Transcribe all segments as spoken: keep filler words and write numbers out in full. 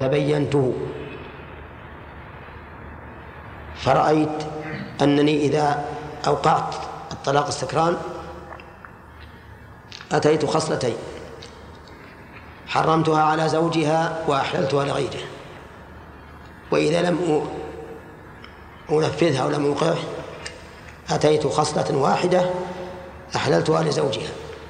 تبينته فرأيت أنني إذا أوقعت الطلاق السكران أتيت خصلتين: حرمتها على زوجها وأحللتها لغيره، وإذا لم أنفذها ولم أوقعه أتيت خصلة واحدة أحللتها لزوجها.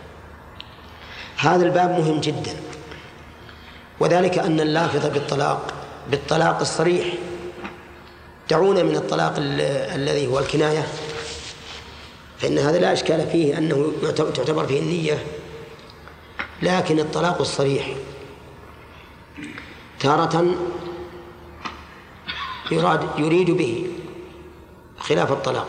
هذا الباب مهم جدا، وذلك أن اللافظ بالطلاق بالطلاق الصريح، دعونا من الطلاق الذي هو الكناية، فإن هذا لا إشكال فيه أنه تعتبر فيه النية، لكن الطلاق الصريح تارة يراد يريد به خلاف الطلاق،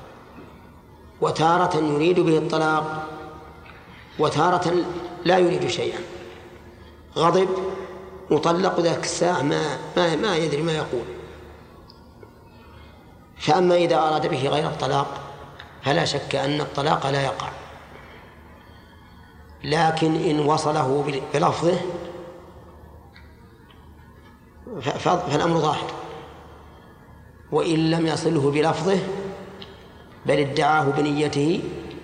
وتارة يريد به الطلاق، وتارة لا يريد شيئا، غضب مطلق ذاك الساعة ما, ما, ما يدري ما يقول. فأما إذا أراد به غير الطلاق فلا شك أن الطلاق لا يقع، لكن إن وصله بلفظه فالأمر ظاهر، وإن لم يصله بلفظه بل ادعاه بنيته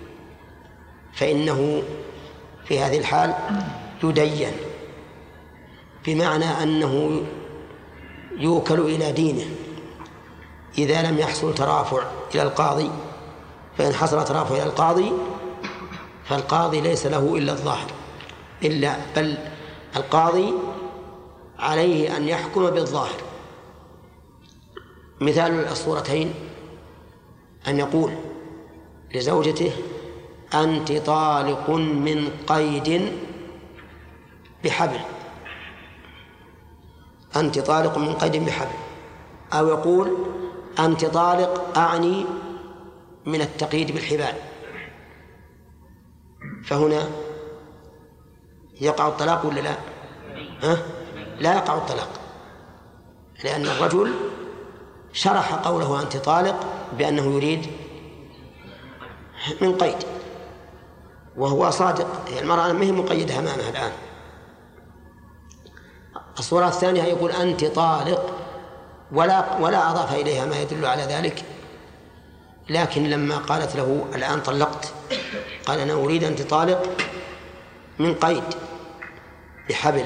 فإنه في هذه الحال يدين، بمعنى أنه يوكل إلى دينه إذا لم يحصل ترافع إلى القاضي. فإن حصل ترافع إلى القاضي فالقاضي ليس له إلا الظاهر، إلا بل القاضي عليه أن يحكم بالظاهر. مثال الصورتين أن يقول لزوجته: أنت طالق من قيد بحبل، أنت طالق من قيد بحبل، أو يقول أنت طالق أعني من التقييد بالحبال، فهنا يقع الطلاق ولا لا؟ ها؟ لا يقع الطلاق، لأن الرجل شرح قوله أنت طالق بأنه يريد من قيد، وهو صادق، المرأة ما هي مقيدة أمامها الآن. الصورة الثانية يقول أنت طالق ولا ولا أضاف إليها ما يدل على ذلك، لكن لما قالت له الآن طلقت قال أنا أريد أنت طالق من قيد بحبل،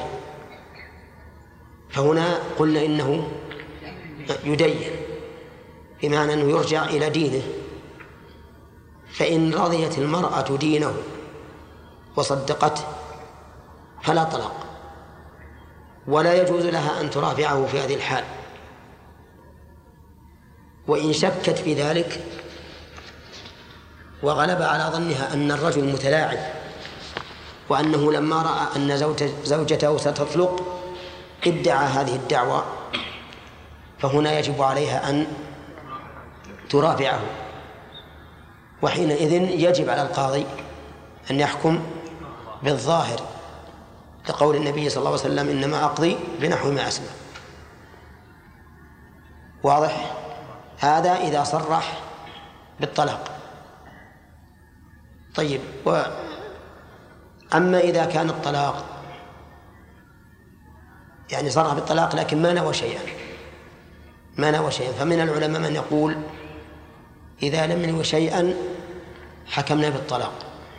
فهنا قلنا إنه يدين، بمعنى أنه يرجع إلى دينه. فإن رضيت المرأة دينه وصدقته فلا طلاق، ولا يجوز لها أن ترافعه في هذه الحال. وإن شكت في ذلك وغلب على ظنها أن الرجل متلاعب، وأنه لما رأى أن زوجته ستطلق ادعى هذه الدعوة، فهنا يجب عليها أن ترافعه، وحينئذ يجب على القاضي أن يحكم بالظاهر، لقول النبي صلى الله عليه وسلم: إنما أقضي بنحو ما أسمع. واضح؟ هذا إذا صرح بالطلاق. طيب، و... أما إذا كان الطلاق يعني صرح بالطلاق لكن ما نوى شيئا ما نوى شيئا فمن العلماء من يقول إذا لم ينوي شيئا حكمنا بالطلاق،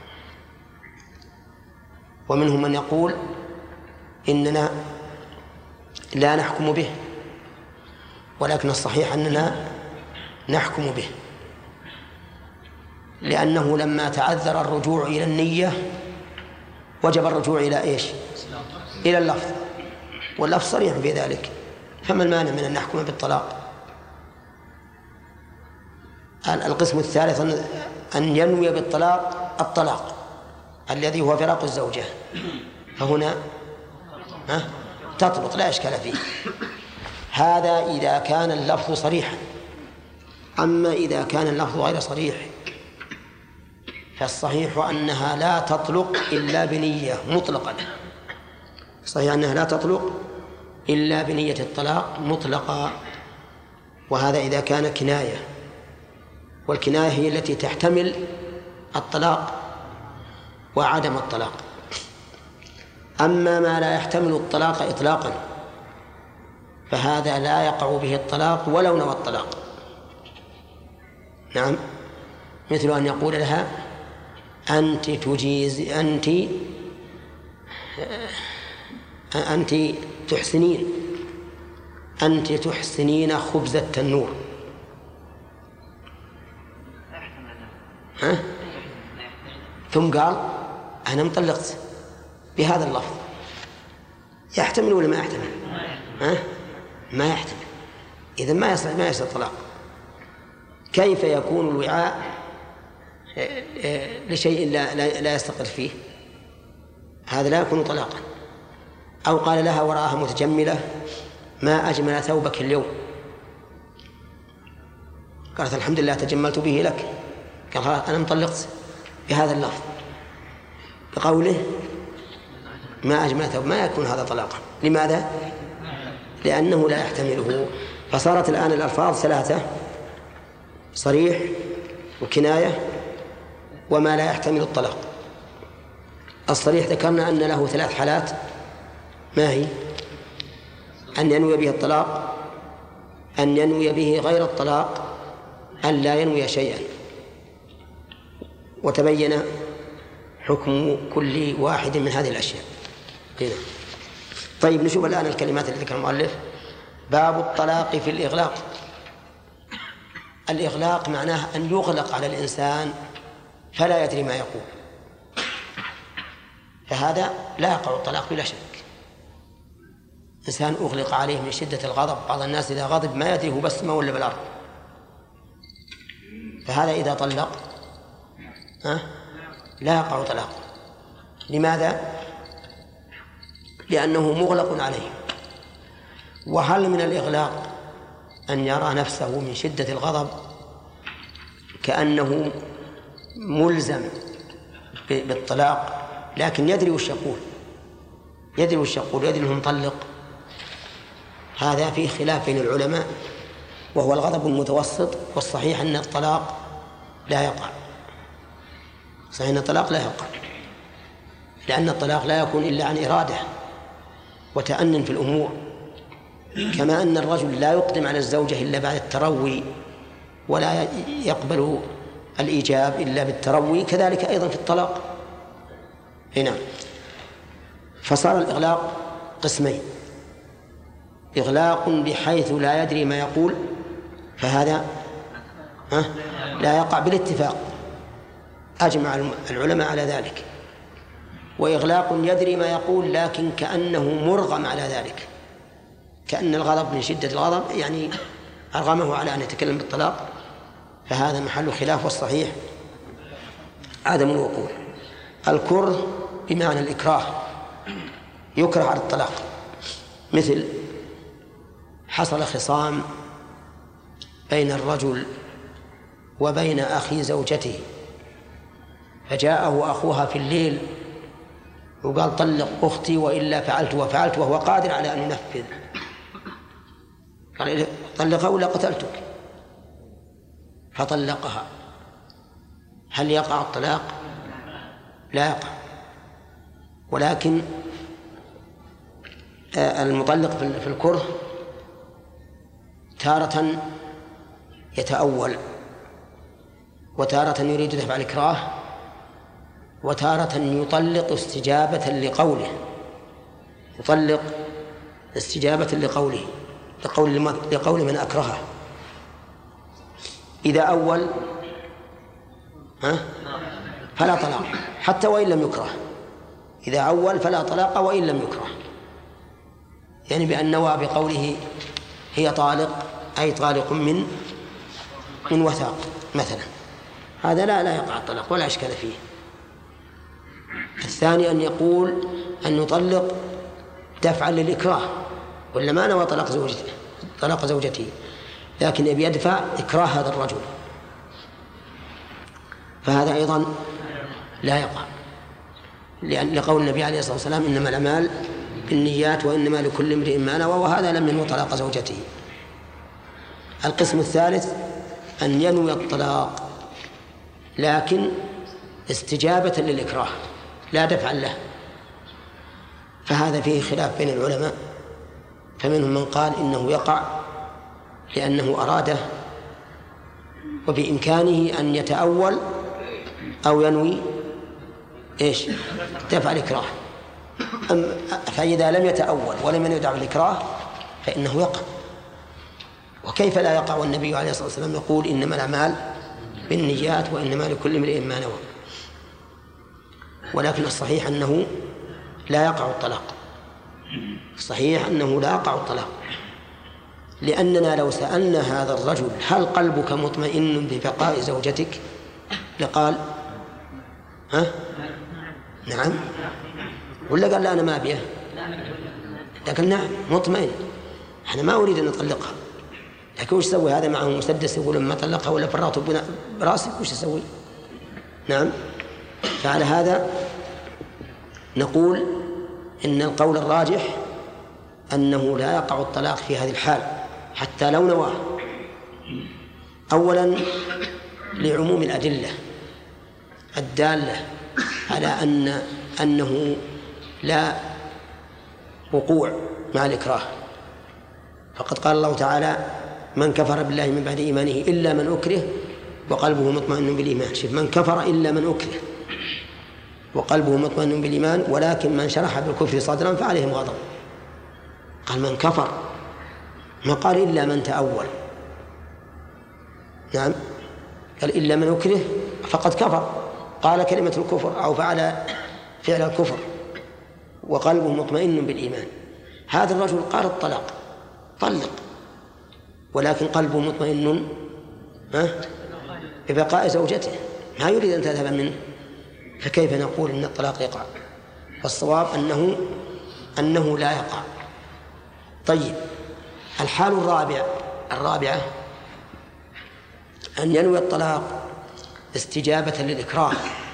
ومنهم من يقول إننا لا نحكم به، ولكن الصحيح أننا نحكم به، لأنه لما تعذر الرجوع إلى النية وجب الرجوع إلى إيش؟ إلى اللفظ، واللفظ صريح في ذلك، فما المانع من أن نحكم بالطلاق؟ القسم الثالث أن ينوي بالطلاق الطلاق الذي هو فراق الزوجة، فهنا ها تطلق لا إشكال فيه. هذا إذا كان اللفظ صريحا. أما إذا كان اللفظ غير صريح فالصحيح أنها لا تطلق إلا بنية مطلقا، صحيح أنها لا تطلق إلا بنية الطلاق مطلقا، وهذا إذا كان كناية، والكناية هي التي تحتمل الطلاق وعدم الطلاق. أما ما لا يحتمل الطلاق إطلاقا فهذا لا يقع به الطلاق ولو نوى الطلاق. نعم، مثل أن يقول لها أنت تجيز أنت أنت تحسنين أنت تحسنين خبز التنور. ها؟ ثم قال أنا مطلقت بهذا اللفظ، يحتمل ولا ما يحتمل؟ ها؟ ما يحتمل. إذن ما يصل ما يصل طلاق. كيف يكون الوعاء لشيء لا, لا يستقر فيه؟ هذا لا يكون طلاقا. أو قال لها وراءها متجملة ما أجمل ثوبك اليوم، قالت الحمد لله تجملت به لك، قال أنا مطلقت بهذا اللفظ، بقوله ما أجمل ثوب، ما يكون هذا طلاقا. لماذا؟ لأنه لا يحتمله. فصارت الآن الألفاظ ثلاثة: صريح وكناية وما لا يحتمل الطلاق. الصريح ذكرنا أن له ثلاث حالات، ما هي؟ أن ينوي به الطلاق، أن ينوي به غير الطلاق، أن لا ينوي شيئا، وتبين حكم كل واحد من هذه الأشياء. هنا. طيب نشوف الآن الكلمات التي ذكر المؤلف. باب الطلاق في الإغلاق. الإغلاق معناه أن يغلق على الإنسان فلا يدري ما يقول، فهذا لا يقع الطلاق بلا شك. إنسان أغلق عليه من شدة الغضب، بعض الناس إذا غضب ما يدري هو بس ما ولا بالأرض، فهذا إذا طلق ها لا يقع طلاق. لماذا؟ لأنه مغلق عليه. وهل من الإغلاق أن يرى نفسه من شدة الغضب كأنه ملزم بالطلاق، لكن يدري وش يقول، يدري وش يقول يدري أنه مطلق؟ هذا فيه خلاف بين العلماء، وهو الغضب المتوسط. والصحيح أن الطلاق لا يقع، صحيح أن الطلاق لا يقع، لأن الطلاق لا يكون إلا عن إرادة وتأنن في الأمور. كما أن الرجل لا يقدم على الزوجة إلا بعد التروي، ولا يقبل الإيجاب إلا بالتروي، كذلك أيضا في الطلاق. هنا فصار الإغلاق قسمين: إغلاق بحيث لا يدري ما يقول، فهذا لا يقع بالاتفاق، أجمع العلماء على ذلك. وإغلاق يدري ما يقول لكن كأنه مرغم على ذلك، كأن الغضب من شدة الغضب يعني أرغمه على أن يتكلم بالطلاق، فهذا محل خلاف. والصحيح عدم الوقوع. الكره بمعنى الإكراه، يكره على الطلاق. مثل حصل خصام بين الرجل وبين أخي زوجته، فجاءه أخوها في الليل وقال طلق أختي وإلا فعلت وفعلت، وهو قادر على أن ينفذ، قال طلقها ولا قتلتك، فطلقها. هل يقع الطلاق؟ لا يقع. ولكن المطلق في الكره تارة يتأول، وتارة يريد دفع الإكراه، وتارة يطلق استجابة لقوله، يطلق استجابة لقوله لقول لقول من أكرهه. إذا أول ها فلا طلاق حتى وإن لم يكره، إذا أول فلا طلاق وإن لم يكره، يعني بأن نوى بقوله هي طالق أي طالق من من وثاق مثلا، هذا لا لا يقع الطلاق ولا إشكال فيه. الثاني أن يقول أن يطلق دفعا للإكراه، ولا ما نوى طلاق زوجته طلاق زوجته، لكن يبي يدفع إكراه هذا الرجل، فهذا أيضا لا يقع، لأن لقول النبي عليه الصلاة والسلام إنما الأعمال بالنيات وإنما لكل امرئ ما نوى، وهذا لم ينوي طلاق زوجته. القسم الثالث أن ينوي الطلاق لكن استجابة للإكراه لا دفعا له، فهذا فيه خلاف بين العلماء، فمنهم من قال إنه يقع لأنه أراده وبإمكانه أن يتأول أو ينوي إيش دفع الإكراه. فإذا لم يتأول ولم ينوي دفع الإكراه فإنه يقع. وكيف لا يقع والنبي عليه الصلاة والسلام يقول إنما الأعمال بالنيات وإنما لكل امرئ ما نوى. ولكن الصحيح أنه لا يقع الطلاق، صحيح أنه لا يقع الطلاق، لأننا لو سألنا هذا الرجل هل قلبك مطمئن ببقاء زوجتك لقال ها نعم، ولا قال لا أنا ما أبيه، لكن نعم مطمئن، أنا ما أريد أن أطلقها، لكن وش سوي هذا معه مسدس يقول ما طلقها ولا فرغته براسك وش يسوي؟ نعم. فعلى هذا نقول إن القول الراجح أنه لا يقع الطلاق في هذه الحال حتى لو نواه. أولا لعموم الأدلة الدالة على أن أنه لا وقوع مع الإكراه، فقد قال الله تعالى من كفر بالله من بعد إيمانه إلا من أكره وقلبه مطمئن بالإيمان. شوف، من كفر إلا من أكره وقلبه مطمئن بالإيمان ولكن من شرح بالكفر صدرا فعليهم غضب. قال من كفر، ما قال إلا من تأول. نعم، قال إلا من أكره فقد كفر، قال كلمة الكفر أو فعل فعل الكفر وقلبه مطمئن بالإيمان. هذا الرجل قال الطلاق طلق ولكن قلبه مطمئن ببقاء زوجته، ما يريد أن تذهب منه، فكيف نقول إن الطلاق يقع؟ فالصواب أنه أنه لا يقع. طيب، الحال الرابع الرابعة أن ينوي الطلاق استجابة للإكراه،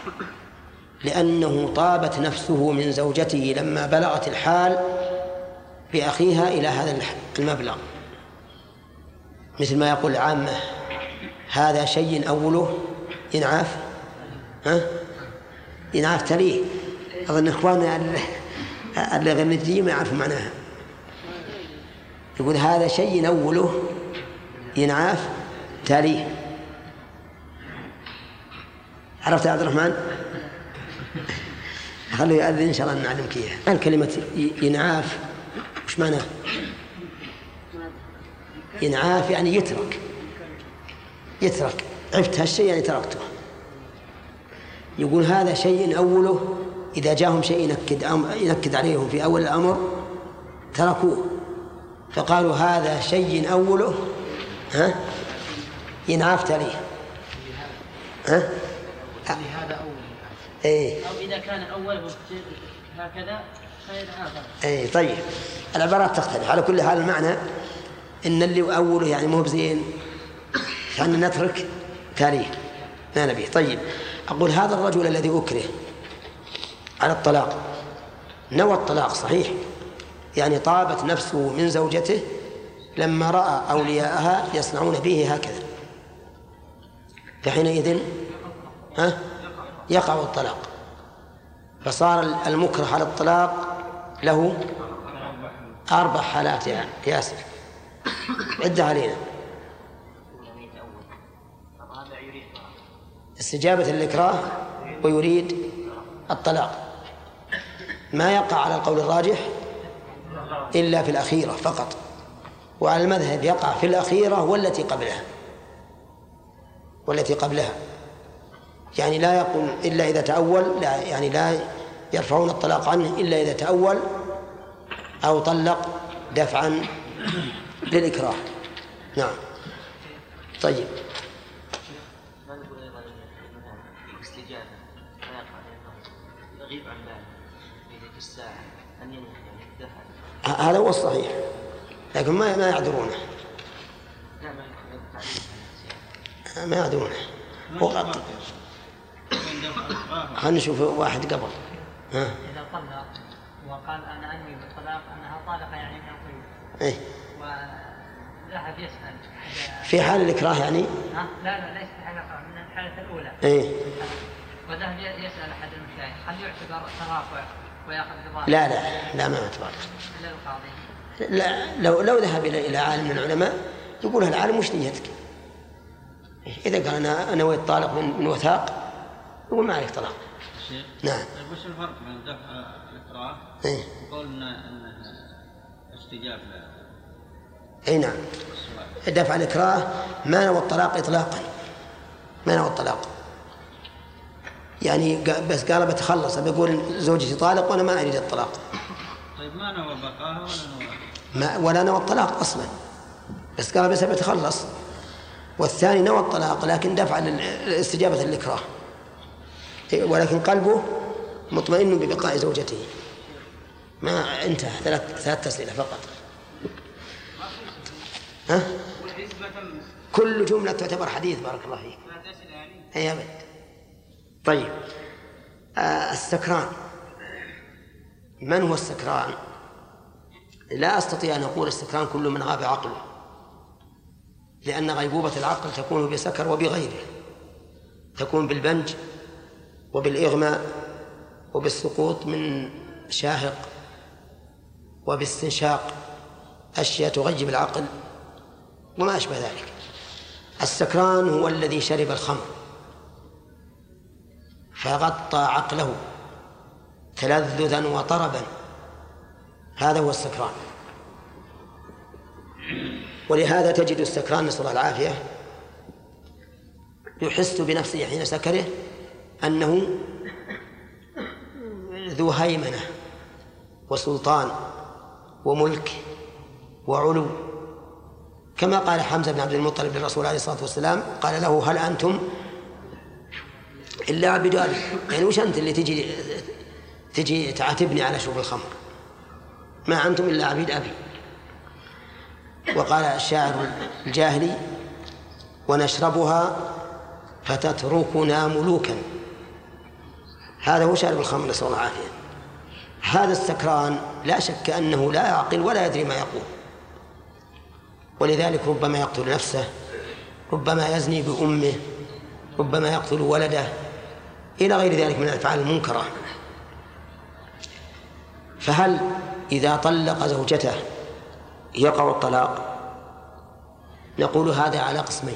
لأنه طابت نفسه من زوجته لما بلغت الحال بأخيها إلى هذا المبلغ، مثل ما يقول العامة هذا شيء أوله ينعاف ها ينعاف تليه. أظن إخواننا الغنيين ما يعرفوا معناها. يقول هذا شيء أوله ينعاف تليه. عرفت يا عبد الرحمن؟ خليه يأذن إن شاء الله نعلمك إياه. الكلمة ينعاف وش معناه؟ ينعاف يعني يترك، يترك، عفت هالشيء يعني تركته. يقول هذا شيء أوله إذا جاءهم شيء ينكد, ينكد عليهم في أول الأمر تركوه، فقالوا هذا شيء أوله ها ينعاف تليه. ها هذا أول إيه. أو إذا كان أول هكذا فينعاف. إيه. طيب، العبارات تختلف. على كل حال المعنى إن اللي أوله يعني مو بزين فأن نترك تاريخ ما نبيه. طيب، أقول هذا الرجل الذي أكره على الطلاق نوى الطلاق صحيح، يعني طابت نفسه من زوجته لما رأى أولياءها يصنعون به هكذا، فحينئذ ها يقع الطلاق، فصار المكره على الطلاق له أربع حالات يا ياسر، عدها علينا. استجابة للإكراه ويريد الطلاق، ما يقع على القول الراجح إلا في الأخيرة فقط، وعلى المذهب يقع في الأخيرة والتي قبلها والتي قبلها يعني لا يقول إلا إذا تأول، لا يعني لا يرفعون الطلاق عنه إلا إذا تأول أو طلق دفعا للإكراه. نعم. طيب، هذا هو الصحيح، لكن ما ما يعذرونه ما يعذرونه. خلينا نشوف واحد قبل. ها. إذا طلق وقال أنا أنوي بالطلاق أنها طالقة يعني من الطيب. إيه. وذهب يسأل. في حال الإكراه يعني؟ ها؟ لا لا ليس في حال الإكراه، من الحالة الأولى. إيه. وذهب يسأل أحد المشايخ هل يعتبر ترافع ويأخذ رضاه؟ لا لا لا ما يعتبر. إلا القاضي. لا لو لو ذهب إلى عالم من العلماء يقول العالم وش نيتك؟ إذا قال أنا نويت طالق من, من وثاق يقول ما عليك طلاق. نعم. وش الفرق بين دفع الإكراه إيه؟ وقولنا أنه استجاب له؟ أي نعم. دفع الإكراه ما نوى الطلاق إطلاقا، ما نوى الطلاق، يعني بس قال بتخلص بيقول زوجتي طالق وأنا ما أريد الطلاق. طيب ما نوى بقاها ولا نوى ما ولا نوى الطلاق أصلا، بس قال بس بتخلص. والثاني نوى الطلاق لكن دفع الاستجابة للإكراه، ولكن قلبه مطمئن ببقاء زوجته. ما انتهى، ثلاث ثلاث أسئلة فقط. ها؟ كل جملة تعتبر حديث. بارك الله فيك. أي أبد. طيب آه السكران، من هو السكران؟ لا أستطيع أن أقول السكران كل من غاب عقله، لأن غيبوبة العقل تكون بسكر وبغيره، تكون بالبنج وبالإغماء وبالسقوط من شاهق وباستنشاق، أشياء تغيب العقل وما أشبه ذلك. السكران هو الذي شرب الخمر فغطى عقله تلذذا وطربا، هذا هو السكران. ولهذا تجد السكران نسأل الله العافية يحس بنفسه حين سكره أنه ذو هيمنة وسلطان وملك وعلو، كما قال حمزة بن عبد المطلب للرسول عليه الصلاة والسلام، قال له هل أنتم إلا عبد أبي؟ يعني وش أنت اللي تجي تجي تعاتبني على شرب الخمر؟ ما أنتم إلا عبيد أبي. وقال الشاعر الجاهلي ونشربها فتتركنا ملوكا، هذا هو شارب الخمر نسأل الله العافية. هذا السكران لا شك أنه لا يعقل ولا يدري ما يقول، ولذلك ربما يقتل نفسه، ربما يزني بأمه، ربما يقتل ولده، إلى غير ذلك من الأفعال المنكرة. فهل إذا طلق زوجته يقع الطلاق؟ نقول هذا على قسمين.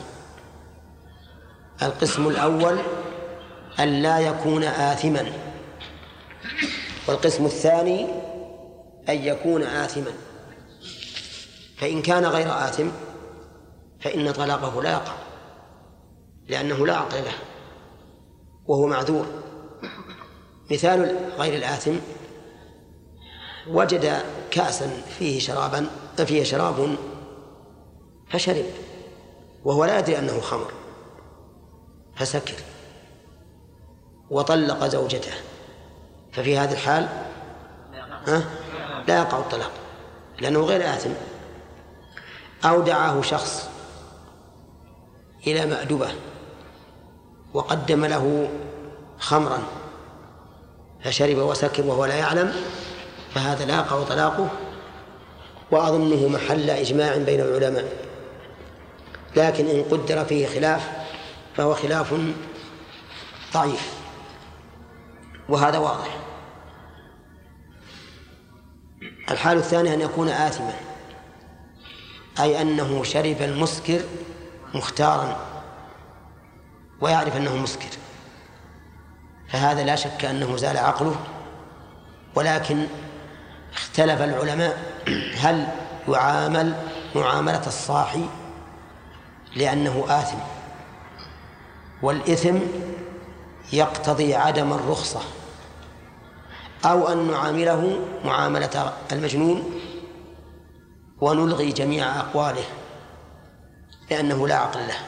القسم الأول أن لا يكون آثما، والقسم الثاني أن يكون آثما. فإن كان غير آثم فإن طلاقه لا يقع، لأنه لا عقل له وهو معذور. مثال غير الآثم وجد كأسا فيه شرابا فيه شراب فشرب وهو لا يدري أنه خمر فسكر وطلق زوجته، ففي هذه الحال ها لا يقع الطلاق لأنه غير آثم. أو دعاه شخص إلى مأدبة وقدم له خمرا فشرب وسكر وهو لا يعلم، فهذا لا يقع طلاقه، وأظنه محل إجماع بين العلماء. لكن إن قدر فيه خلاف فهو خلاف ضعيف، وهذا واضح. الحال الثاني أن يكون آثما، أي أنه شرب المسكر مختارا ويعرف أنه مسكر، فهذا لا شك أنه زال عقله. ولكن اختلف العلماء هل يعامل معاملة الصاحي لأنه آثم، والإثم يقتضي عدم الرخصة، أو أن نعامله معاملة المجنون ونلغي جميع أقواله لأنه لا عقل له.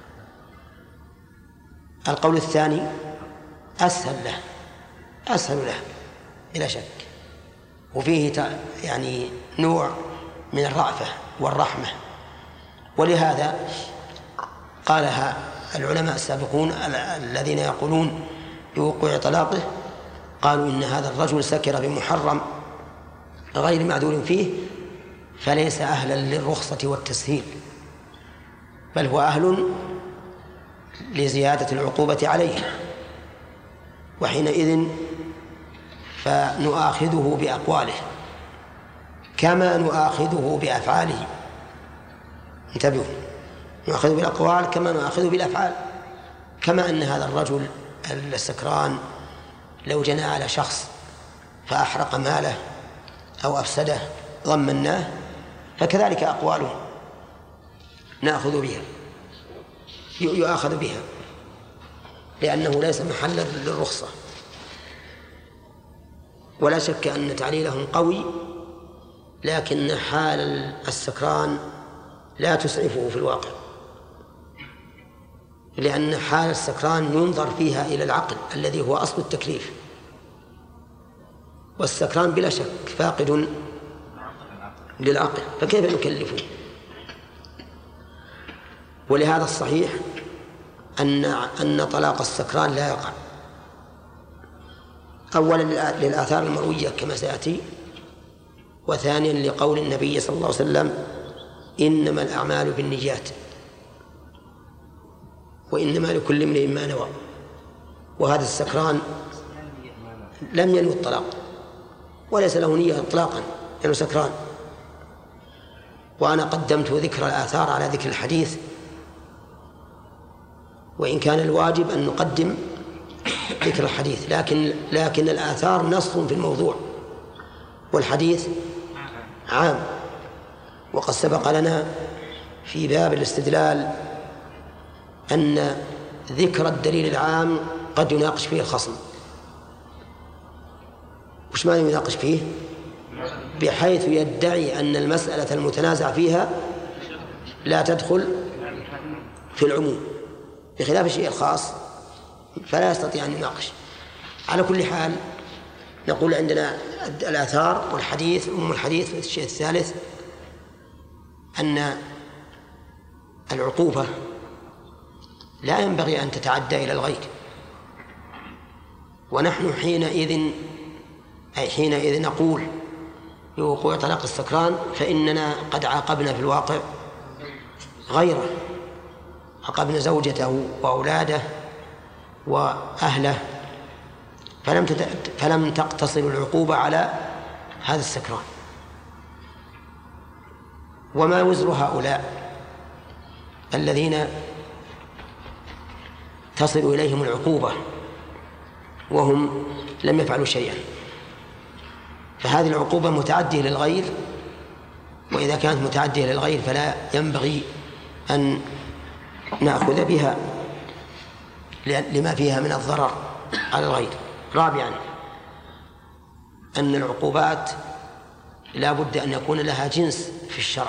القول الثاني أسهل له أسهل له بلا شك، وفيه يعني نوع من الرأفة والرحمة. ولهذا قالها العلماء السابقون الذين يقولون بوقوع طلاقه، قالوا إن هذا الرجل سكر بمحرم غير معذور فيه فليس أهلا للرخصة والتسهيل، بل هو أهل لزيادة العقوبة عليه، وحينئذ فنؤاخذه بأقواله كما نؤاخذه بأفعاله. انتبهوا، نؤاخذه بالأقوال كما نؤاخذه بالأفعال. كما أن هذا الرجل السكران لو جنى على شخص فأحرق ماله أو أفسده ضمناه، فكذلك أقواله نأخذ بها يؤاخذ بها، لأنه ليس محلا للرخصة. ولا شك أن تعليلهم قوي، لكن حال السكران لا تسعفه في الواقع، لأن حال السكران ينظر فيها إلى العقل الذي هو أصل التكليف، والسكران بلا شك فاقد للعقل، فكيف نكلفه؟ ولهذا الصحيح أن أن طلاق السكران لا يقع، أولا للآثار المروية كما سيأتي، وثانيا لقول النبي صلى الله عليه وسلم إنما الأعمال بالنيات وإنما لكل امرئ ما نوى. وهذا السكران لم ينوي الطلاق وليس له نية إطلاقا لأنه سكران. وأنا قدمت ذكر الآثار على ذكر الحديث، وإن كان الواجب أن نقدم ذكر الحديث، لكن لكن الآثار نص في الموضوع والحديث عام. وقد سبق لنا في باب الاستدلال أن ذكر الدليل العام قد يناقش فيه الخصم. وش معنى يناقش فيه؟ بحيث يدعي أن المسألة المتنازع فيها لا تدخل في العموم، بخلاف الشيء الخاص فلا يستطيع أن يناقش. على كل حال نقول عندنا الآثار والحديث. أم الحديث الشيء الثالث أن العقوبة لا ينبغي أن تتعدى إلى الغير، ونحن حينئذ أي حينئذ نقول بوقوع طلاق السكران فإننا قد عاقبنا في الواقع غيره، عاقبنا زوجته وأولاده وأهله، فلم فلم تقتصر العقوبة على هذا السكران. وما وزر هؤلاء الذين تصل إليهم العقوبة وهم لم يفعلوا شيئا؟ فهذه العقوبة متعدية للغير، وإذا كانت متعدية للغير فلا ينبغي أن نأخذ بها لما فيها من الضرر على الغير. رابعا أن العقوبات لا بد أن يكون لها جنس في الشرع،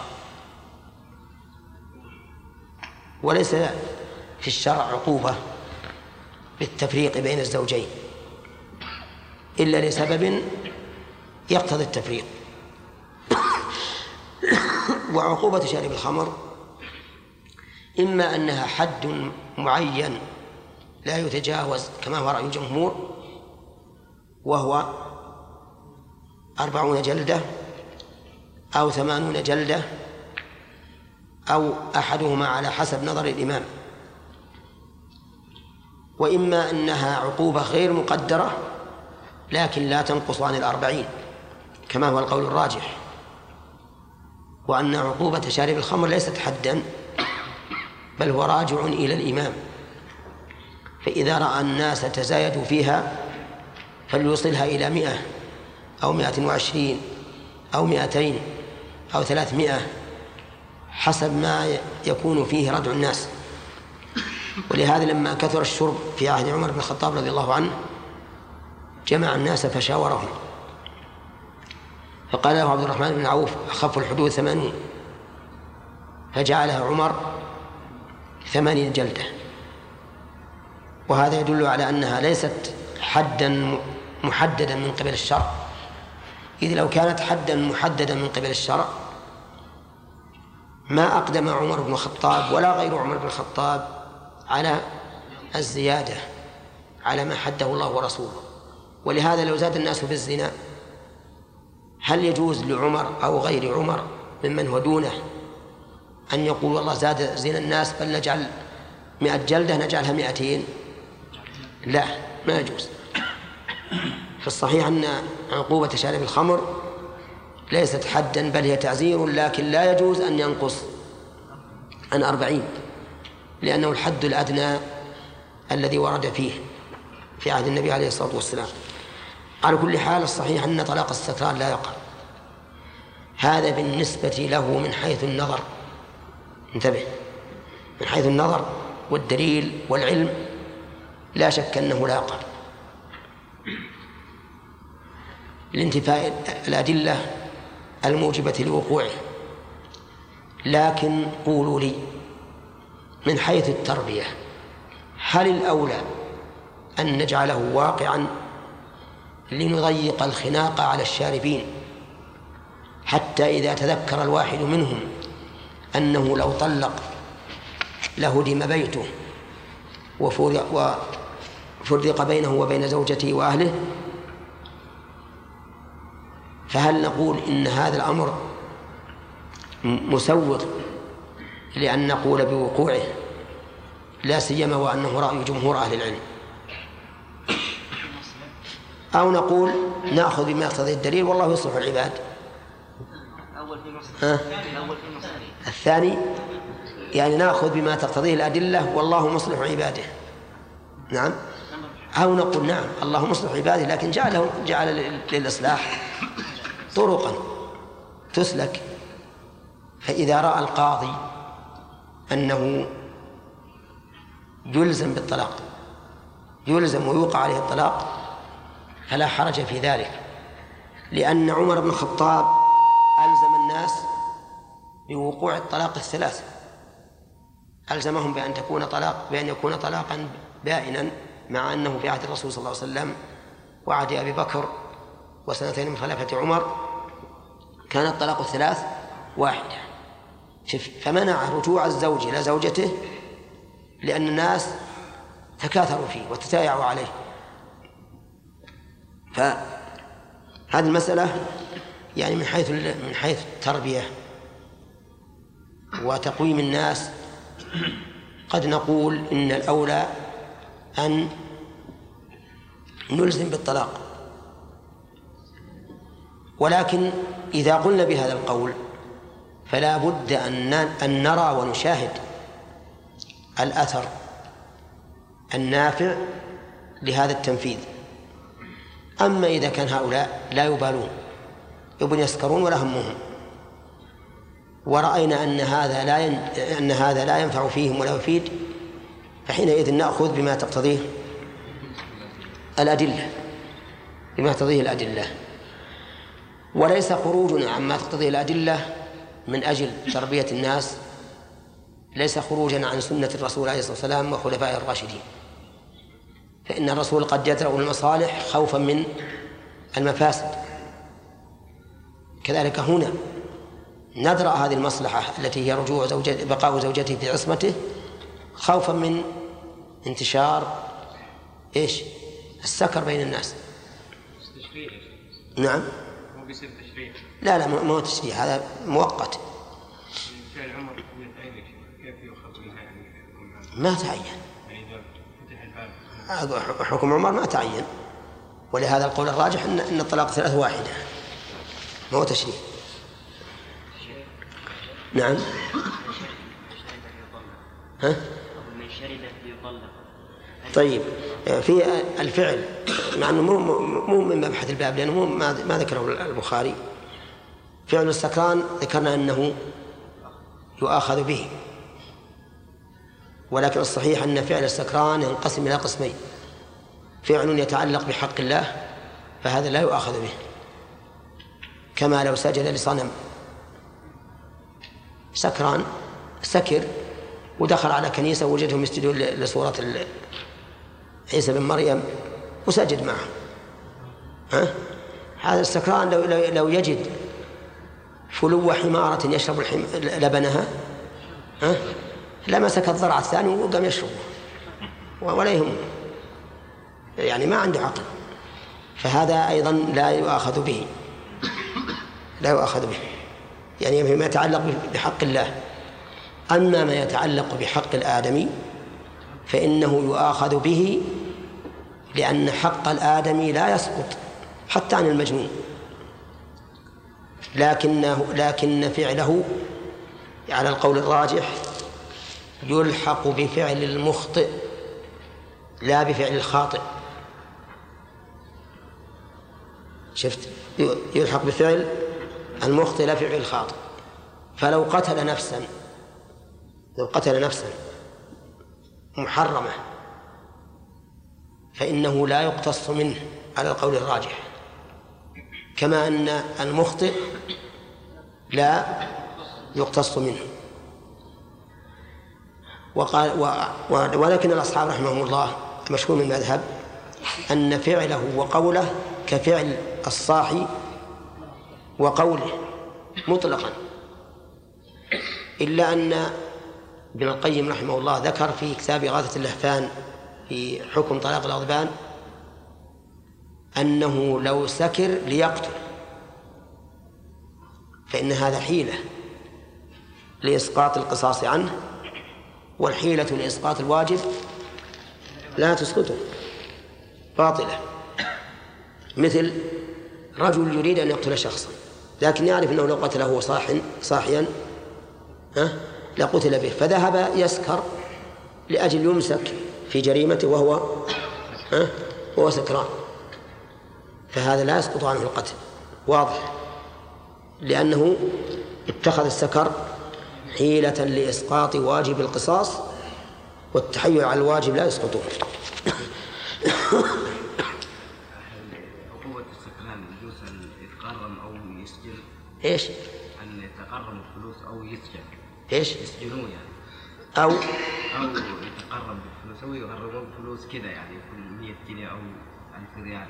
وليس في الشرع عقوبة بالتفريق بين الزوجين إلا لسبب يقتضي التفريق. وعقوبة شارب الخمر إما أنها حد معين لا يتجاوز كما هو رأي الجمهور، وهو أربعون جلدة أو ثمانون جلدة أو أحدهما على حسب نظر الإمام، وإما أنها عقوبة غير مقدرة لكن لا تنقص عن الأربعين كما هو القول الراجح، وأن عقوبة شارب الخمر ليست حدا بل هو راجع إلى الإمام، فإذا رأى الناس تزايدوا فيها فليوصلها إلى مئة أو مئة وعشرين أو مئتين أو ثلاثمائة حسب ما يكون فيه ردع الناس. ولهذا لما كثر الشرب في عهد عمر بن الخطاب رضي الله عنه جمع الناس فشاورهم، فقال له عبد الرحمن بن عوف أخف الحدود ثمانين، فجعلها عمر ثمانين جلدة. وهذا يدل على أنها ليست حدا محددا من قبل الشرع، إذ لو كانت حدا محددا من قبل الشرع ما أقدم عمر بن الخطاب ولا غير عمر بن الخطاب على الزيادة على ما حده الله ورسوله. ولهذا لو زاد الناس في الزنا هل يجوز لعمر أو غير عمر ممن هو دونه أن يقول والله زاد زنا الناس بل نجعل مئة جلدة نجعلها مئتين؟ لا، ما يجوز. في الصحيح أن عقوبة شارب الخمر ليست حدا بل هي تعزير، لكن لا يجوز أن ينقص عن أربعين، لأنه الحد الأدنى الذي ورد فيه في عهد النبي عليه الصلاة والسلام. على كل حال الصحيح أن طلاق السكران لا يقع. هذا بالنسبة له من حيث النظر، انتبه، من حيث النظر والدليل والعلم لا شك أنه لا يقع لانتفاء الأدلة الموجبة لوقوعه. لكن قولوا لي من حيث التربية هل الأولى أن نجعله واقعا لنضيق الخناق على الشاربين، حتى إذا تذكر الواحد منهم أنه لو طلق لهدم بيته وفرق بينه وبين زوجته وأهله، فهل نقول إن هذا الأمر مسوغ لأن نقول بوقوعه، لا سيما وأنه رأي جمهور أهل العلم، أو نقول نأخذ بما يقتضي الدليل والله يصلح العباد؟ الثاني يعني نأخذ بما تقتضيه الأدلة والله مصلح عباده. نعم. أو نقول نعم الله مصلح عباده، لكن جعله جعل للإصلاح طرقا تسلك. فإذا رأى القاضي أنه يلزم بالطلاق، يلزم ويوقع عليه الطلاق، فلا حرج في ذلك، لأن عمر بن الخطاب ألزم الناس بوقوع الطلاق الثلاث، ألزمهم بأن تكون طلاق بأن يكون طلاقا بائنا، مع أنه في عهد الرسول صلى الله عليه وسلم وعهد أبي بكر وسنتين من خلافة عمر كان الطلاق الثلاث واحدة. فمنع رجوع الزوج إلى زوجته لأن الناس تكاثروا فيه وتتايعوا عليه. فهذه المسألة يعني من حيث من حيث التربية وتقويم الناس قد نقول إن الأولى أن نلزم بالطلاق، ولكن إذا قلنا بهذا القول فلا بد أن نرى ونشاهد الأثر النافع لهذا التنفيذ. أما إذا كان هؤلاء لا يبالون يبون يسكرون ولا همهم، ورأينا أن هذا لا ين... أن هذا لا ينفع فيهم ولا يفيد، فحينئذ نأخذ بما تقتضيه الأدلة، بما تقتضيه الأدلة، وليس خروجنا عما تقتضيه الأدلة من أجل تربية الناس، ليس خروجا عن سنة الرسول عليه الصلاة والسلام وخلفائه الراشدين، فإن الرسول قد يدرأ المصالح خوفا من المفاسد. كذلك هنا ندرأ هذه المصلحة التي هي رجوع زوجته بقاء زوجته في عصمته خوفا من انتشار إيش السكر بين الناس. تشريع. نعم. هو بيصير تشريع. لا لا مو تشريع، هذا مؤقت. فعل عمر يتعين كيف يؤخذ منها يعني؟ ما تعين. يعني إذا فتح الباب. حكم عمر ما تعين، ولهذا القول الراجح أن أن الطلاق ثلاث واحدة، ما هو تشريع. نعم. ها؟ من شرب يطلق. طيب في الفعل مع أنه مو مو من مبحث الباب لأنه ما ما ذكره البخاري. فعل السكران ذكرنا أنه يؤاخذ به، ولكن الصحيح أن فعل السكران ينقسم إلى قسمين: فعل يتعلق بحق الله فهذا لا يؤاخذ به، كما لو سجد لصنم، سكران سكر ودخل على كنيسة ووجدهم يسجدون لصورة عيسى بن مريم وسجد معه، ها؟ هذا السكران لو, لو, لو يجد فلو حمارة يشرب الحم... لبنها، ها؟ لمسك الضرع الثاني وقام يشربه ولا يهم، يعني ما عنده عقل، فهذا أيضا لا يؤاخذ به، لا يؤاخذ به، يعني فيما يتعلق بحق الله. أما ما يتعلق بحق الآدمي فإنه يؤاخذ به، لأن حق الآدمي لا يسقط حتى عن المجنون، لكنه لكن فعله على القول الراجح يلحق بفعل المخطئ لا بفعل الخاطئ. شفت؟ يلحق بفعل المخطئ لا بفعل الخاطئ. فلو قتل نفسا لو قتل نفسا محرمة فإنه لا يقتص منه على القول الراجح، كما أن المخطئ لا يقتص منه. وقال و ولكن الأصحاب رحمهم الله مشهور من المذهب أن فعله وقوله كفعل الصاحي وقوله مطلقا، إلا أن ابن القيم رحمه الله ذكر في كتاب إغاثة اللهفان في حكم طلاق الغضبان أنه لو سكر ليقتل فإن هذا حيلة لإسقاط القصاص عنه، والحيلة لإسقاط الواجب لا تسقطه، باطلة. مثل رجل يريد أن يقتل شخصا لكن يعرف أنه لو قتله صاح صاحيا ها لقتل به، فذهب يسكر لأجل يمسك في جريمته وهو ها وهو سكران، فهذا لا يسقط عنه القتل، واضح، لأنه اتخذ السكر حيلة لإسقاط واجب القصاص، والتحيل على الواجب لا يسقطه. عقوبة السكران يجوز أن يتقرم أو يسجن؟ إيش؟ أن يتقرم الفلوس أو يسجن. إيش؟ يسجنوه يعني. أو أو يتقرم بالفلوس أو يغرمون فلوس كذا يعني يكون مية جنيه أو ألف ريال.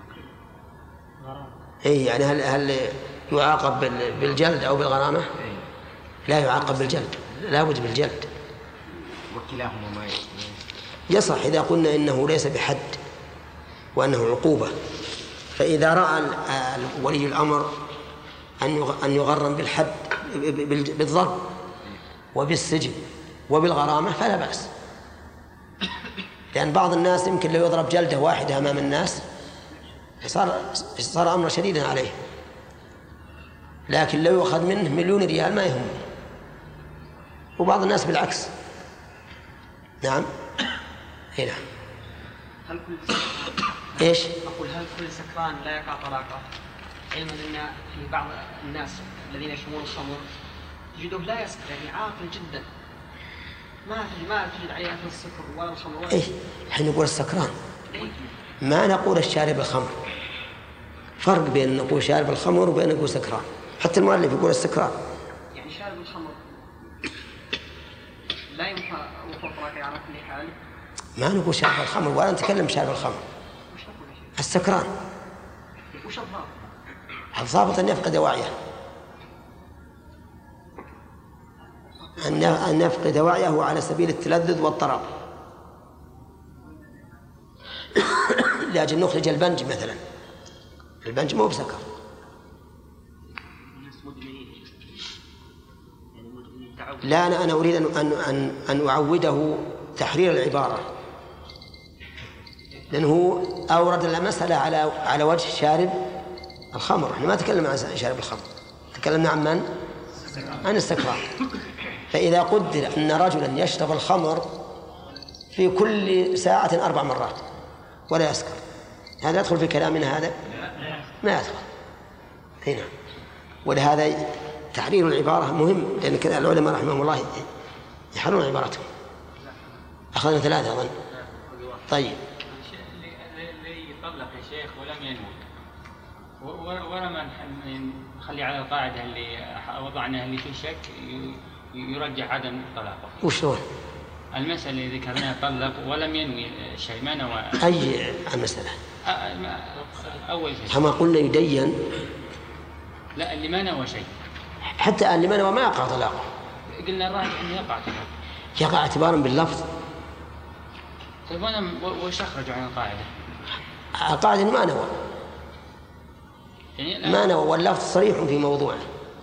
إيه يعني هل هل يعاقب بالجلد أو بالغرامة؟ إيه. لا يعاقب بالجلد، لا بد بالجلد. وكلاهما ما يصح إذا قلنا إنه ليس بحد وأنه عقوبة. فإذا رأى ولي الأمر أن يغرم بالحد بالضرب وبالسجن وبالغرامة فلا بأس، لأن بعض الناس يمكن لو يضرب جلدة واحدة أمام الناس صار صار أمر شديدا عليه، لكن لو يؤخذ منه مليون ريال ما يهم. وبعض الناس بالعكس. نعم. هنا هل كل سكران إيش؟ أقول هل كل سكران لا يقع طلاقه؟ علما أن في بعض الناس الذين يشربون الخمر تجده لا يسكر، يعني عاقل جدا، ما تجد ما تجد عليه أثر السكر ولا الخمر ولا إيه؟ حين نقول السكران ما نقول الشارب الخمر، فرق بين نقول شارب الخمر وبين نقول سكران. حتى المؤلف يقول السكران. يعني شارب الخمر لا يمكن وقوع طلاقه على كل حال. ما نقول شارب الخمر ولا نتكلم شارب الخمر. وش نقول يا شيخ؟ السكران وش الضابط؟ الضابط أن يفقد وعيه، أن يفقد وعيه على سبيل التلذذ والطرب لأجل نخرج البنج مثلا. البنج مو بسكر. لا أنا أنا أريد أن أن أن أعوده تحرير العبارة، لأنه أورد المسألة على على وجه شارب الخمر. إحنا ما تكلمنا عن شارب الخمر، تكلمنا عن من؟ عن السكران. فإذا قدر أن رجلا يشرب الخمر في كل ساعة أربع مرات ولا يسكر، هذا يدخل في كلامنا؟ هذا ما يدخل هنا. ولهذا تحرير العبارة مهم، لأن كذا العلماء رحمهم الله يحررون عبارتهم. أخذنا ثلاثة أظن. طيب اللي يطلق يا شيخ ولم ينوي ولم نخلي على القاعدة اللي وضعناها اللي في شك يرجح عدم طلاقه. وشلون؟ المسألة اللي ذكرناها طلق ولم ينوي شيء، ما نوى. أي المسألة؟ أول شيء كما قلنا يدين. لا اللي ما نوى شيء، حتى اللي ما نوى ما يقع طلاقه. قلنا الراجح أنه يقع طلاقه، يقع اعتبارا باللفظ. طيب وأنا وش أخرجوا عن القاعدة؟ القاعدة ما نوى، يعني ما نوى، واللفظ صريح في موضوعه.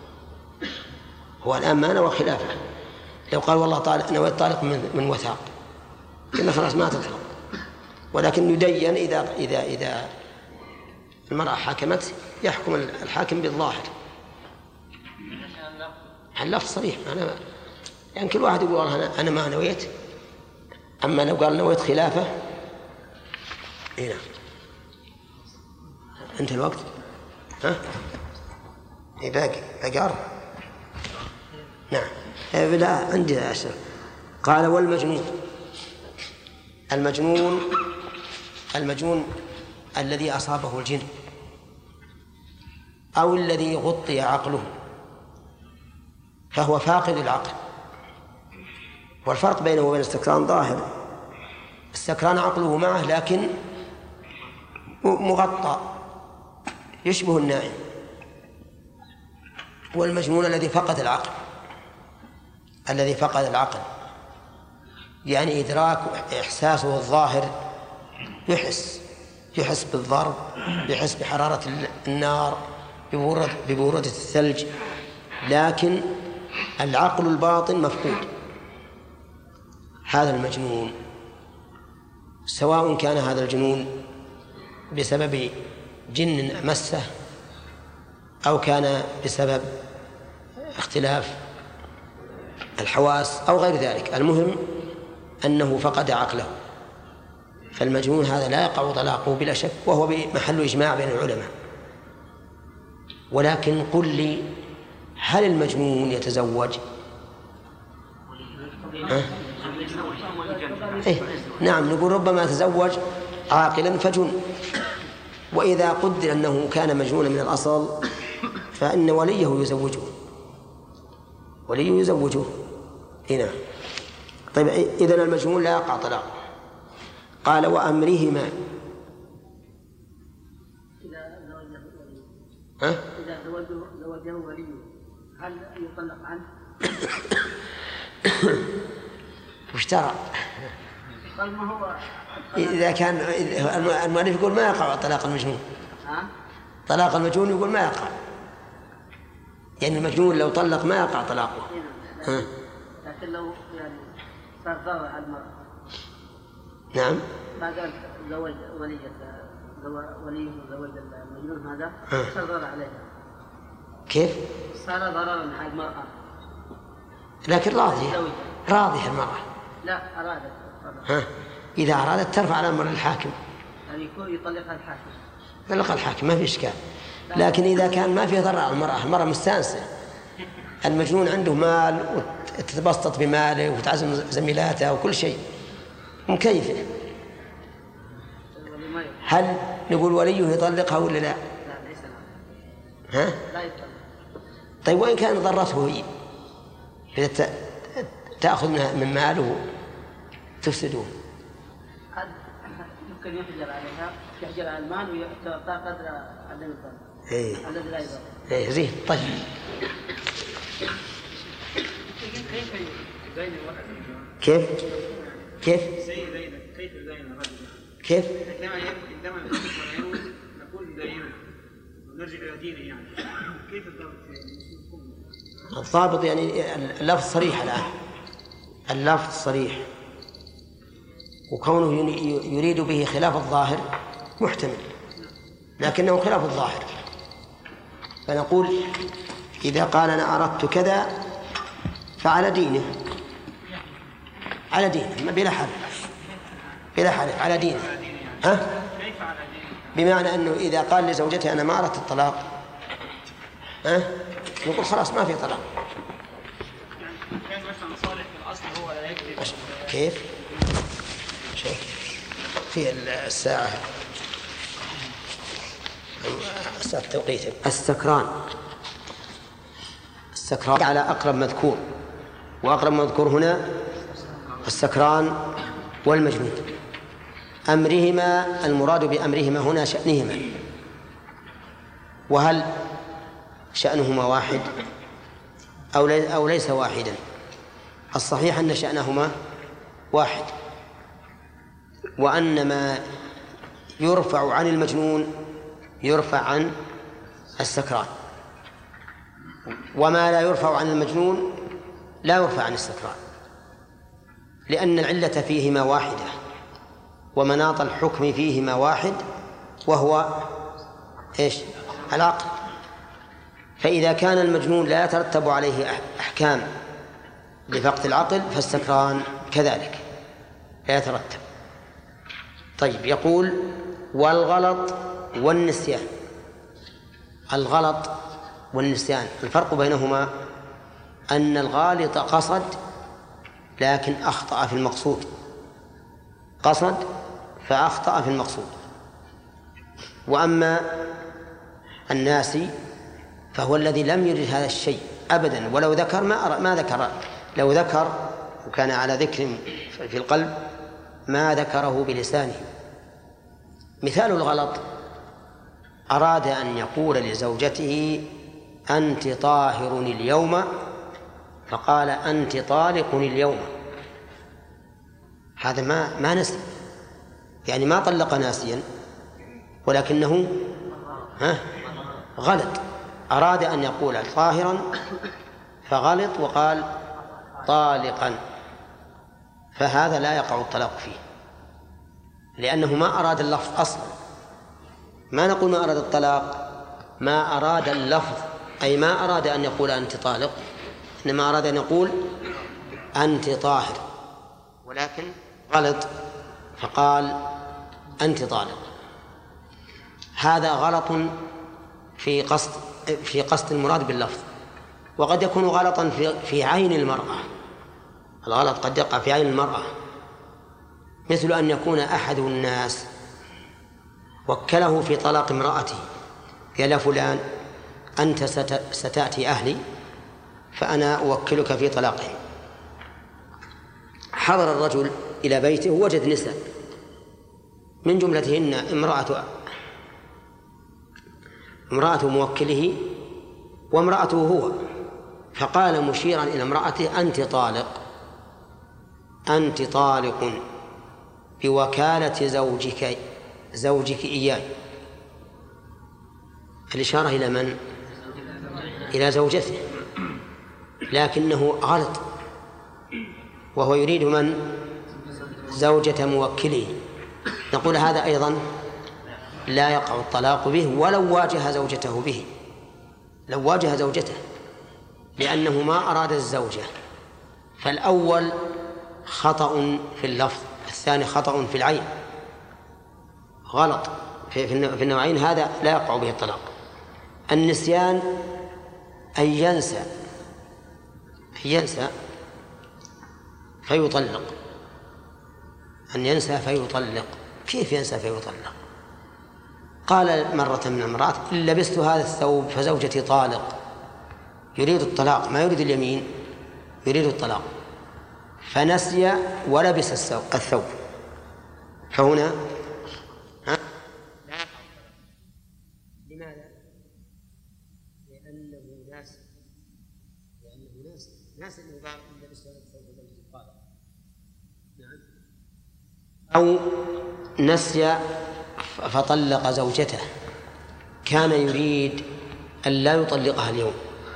هو الآن ما نوى خلافه. لو قال والله طالق نويت طالق من, من وثاق كنا خلاص ما تطلق، ولكن يدين إذا إذا إذا المرأة حكمت يحكم الحاكم بالظاهر. اللفظ صريح. أنا يعني كل واحد يقول والله أنا أنا ما نويت، أما لو قال نويت خلافه هنا أنت الوقت ها إيه باقي باقي أربع. نعم لا عندي عشر. قال والمجنون، المجنون المجنون الذي أصابه الجن أو الذي غطي عقله فهو فاقد العقل. والفرق بينه وبين السكران ظاهر، السكران عقله معه لكن مغطى يشبه النائم، والمجنون الذي فقد العقل الذي فقد العقل يعني إدراك إحساسه الظاهر، يحس يحس بالضرب، يحس بحرارة النار، ببرودة الثلج، لكن العقل الباطن مفقود. هذا المجنون سواء كان هذا الجنون بسبب جن مسه أو كان بسبب اختلاف الحواس أو غير ذلك، المهم أنه فقد عقله. فالمجنون هذا لا يقع طلاقه بلا شك، وهو محل إجماع بين العلماء. ولكن قل لي هل المجنون يتزوج؟ أه؟ إيه؟ نعم نقول ربما تزوج عاقلا فجن، وإذا قدر أنه كان مجنونا من الأصل فإن وليه يزوجه وليه يزوجه هنا. طيب إذن المجنون لا يقع طلاقه. قال وأمرهما ها؟ إذا زوجه وليه هل يطلق عنه؟ وش ترى؟ قال ما هو إذا كان المؤلف يقول ما يقع طلاق المجنون، ها؟ طلاق المجنون يقول ما يقع، يعني المجنون لو طلق ما يقع طلاقه. ها؟ لكن لو يعني صار ضرر على المرأة. نعم. ما قال زوج وليه وليه زوج المجنون هذا صار ضرر عليها. كيف؟ صار ضررا على المرأة. لكن راضية راضية المرأة. لا أرادت. ها؟ إذا أرادت ترفع الأمر للحاكم. يعني يكون يطلقها الحاكم. يطلقها الحاكم ما في إشكال. لكن إذا كان ما فيه ضرر على المرأة، المرأة مستانسة، المجنون عنده مال وتتبسط بماله وتعزم زميلاته وكل شيء مكيفة، هل نقول وليه يطلقها ولا لا؟ لا ليس لا. ها؟ لا يطلق. طيب وإن كان ضرته هي إذا تأخذ من ماله تفسدوه؟ قد يمكن يحجر عليها، يحجر على المال ويعطى قدر عدم الضرر. إيه. الذي لا يضر. إيه زين. طيب. كيف يبين الواحد؟ كيف؟ كيف؟ زي زينب كيف يبين الرجل؟ كيف؟ عندما عندما نقول دينه ونرجع إلى دينه يعني كيف الضابط؟ الضابط يعني اللفظ صريح الآن، اللفظ صريح، وكونه يريد به خلاف الظاهر محتمل، لكنه خلاف الظاهر. فنقول إذا قال أنا أردت كذا فعلى دينه، على دينه بلا حلف، بلا حلف على دينه. ها؟ بمعنى أنه إذا قال لزوجته أنا ما أردت الطلاق، ها؟ نقول خلاص ما في طلاق. كان مثلا صالح في الأصل هو لا يكذب. كيف؟ شوف في الساعة الساعة التوقيت. السكران، السكران على أقرب مذكور، وأقرب مذكور هنا السكران والمجنون. أمرهما المراد بأمرهما هنا شأنهما، وهل شأنهما واحد أو أو ليس واحدا؟ الصحيح أن شأنهما واحد، وأن ما يرفع عن المجنون يرفع عن السكران، وما لا يرفع عن المجنون لا يرفع عن السكران، لأن العلة فيهما واحدة ومناط الحكم فيهما واحد، وهو إيش؟ العقل. فإذا كان المجنون لا يترتب عليه أحكام لفقد العقل فالسكران كذلك لا يترتب. طيب، يقول والغلط والنسيان. الغلط والنسيان الفرق بينهما أن الغالط قصد لكن أخطأ في المقصود، قصد فأخطأ في المقصود. وأما الناسي فهو الذي لم يرد هذا الشيء أبدا، ولو ذكر ما, ما ذكر، لو ذكر وكان على ذكر في القلب ما ذكره بلسانه. مثال الغلط: أراد أن يقول لزوجته أنت طاهر اليوم فقال أنت طالق اليوم. هذا ما ما نسي، يعني ما طلق ناسيا، ولكنه ها غلط. أراد أن يقول طاهرا فغلط وقال طالقا، فهذا لا يقع الطلاق فيه، لأنه ما أراد اللفظ أصلا. ما نقول ما أراد الطلاق، ما أراد اللفظ، أي ما أراد أن يقول أنت طالق، إنما أراد أن يقول أنت طاهر، ولكن غلط فقال أنت طالق. هذا غلط في قصد في قصد المراد باللفظ، وقد يكون غلطا في في عين المرأة. الغلط قد يقع في عين المرأة، مثل أن يكون أحد الناس وكله في طلاق امرأته، قال فلان أنت ستأتي أهلي فأنا أوكلك في طلاقهم. حضر الرجل إلى بيته ووجد نساء، من جملتهن امرأة امرأة موكله وامرأته هو، فقال مشيرا إلى امرأته أنت طالق، أنت طالق بوكالة زوجك زوجك إياي. الإشارة إلى من؟ إلى زوجته، لكنه غلط، وهو يريد من؟ زوجة موكله. نقول هذا أيضا لا يقع الطلاق به ولو واجه زوجته به، لو واجه زوجته، لأنه ما أراد الزوجة. فالأول خطأ في اللفظ، الثاني خطأ في العين، غلط في النوعين، هذا لا يقع به الطلاق. النسيان أن ينسى أن ينسى فيطلق، أن ينسى فيطلق. كيف ينسى فيطلق؟ قال مرة من المرات إن لبست هذا الثوب فزوجتي طالق، يريد الطلاق ما يريد اليمين، يريد الطلاق، فنسي ولبس الثوب، فهنا ها؟ لماذا؟ لأنه ناس لأنه ناس ناس اللي قال إن لبست هذا الثوب فزوجتي طالق، أو نسي فطلق زوجته، كان يريد أن لا يطلقها اليوم،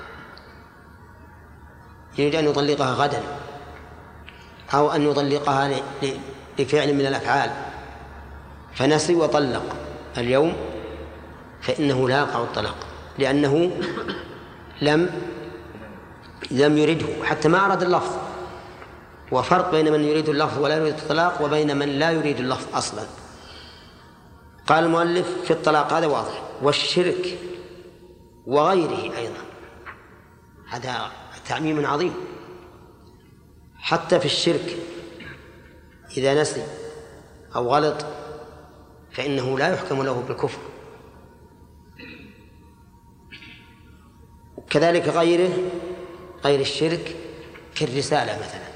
يريد أن يطلقها غدا، أو أن يطلقها لفعل من الأفعال، فنسي وطلق اليوم، فإنه لا يقع الطلاق، لأنه لم لم يرده، حتى ما أراد اللفظ. وفرق بين من يريد اللفظ ولا يريد الطلاق وبين من لا يريد اللفظ أصلا. قال المؤلف في الطلاق هذا واضح. والشرك وغيره أيضا، هذا تعميم عظيم. حتى في الشرك إذا نسي أو غلط فإنه لا يحكم له بالكفر، كذلك غيره غير الشرك كالرسالة مثلا،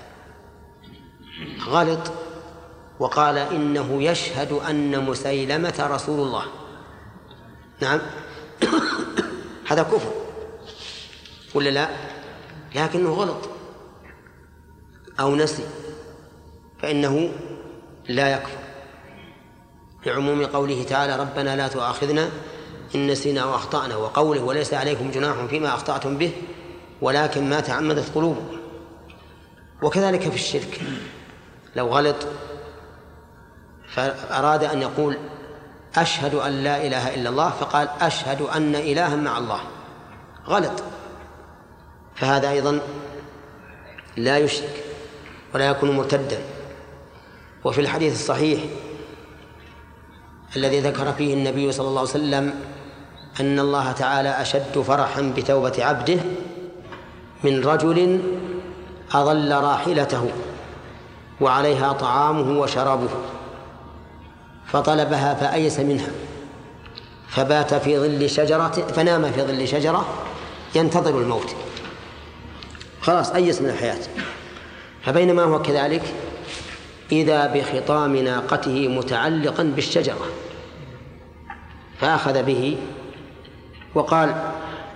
غلط وقال إنه يشهد أن مسيلمة رسول الله، نعم هذا كفر ولا لا؟ لكنه غلط أو نسي فإنه لا يكفر، لعموم قوله تعالى ربنا لا تؤاخذنا إن نسينا أو أخطأنا، وقوله وليس عليكم جناح فيما أخطأتم به ولكن ما تعمدت قلوبكم. وكذلك في الشرك لو غلط فأراد أن يقول أشهد أن لا إله إلا الله فقال أشهد أن إلها مع الله، غلط، فهذا أيضا لا يشرك ولا يكون مرتدا. وفي الحديث الصحيح الذي ذكر فيه النبي صلى الله عليه وسلم أن الله تعالى أشد فرحا بتوبة عبده من رجل أضل راحلته وعليها طعامه وشرابه فطلبها فأيس منها فبات في ظل شجرة فنام في ظل شجرة ينتظر الموت، خلاص أيس من الحياة. فبينما هو كذلك إذا بخطام ناقته متعلقا بالشجرة فأخذ به وقال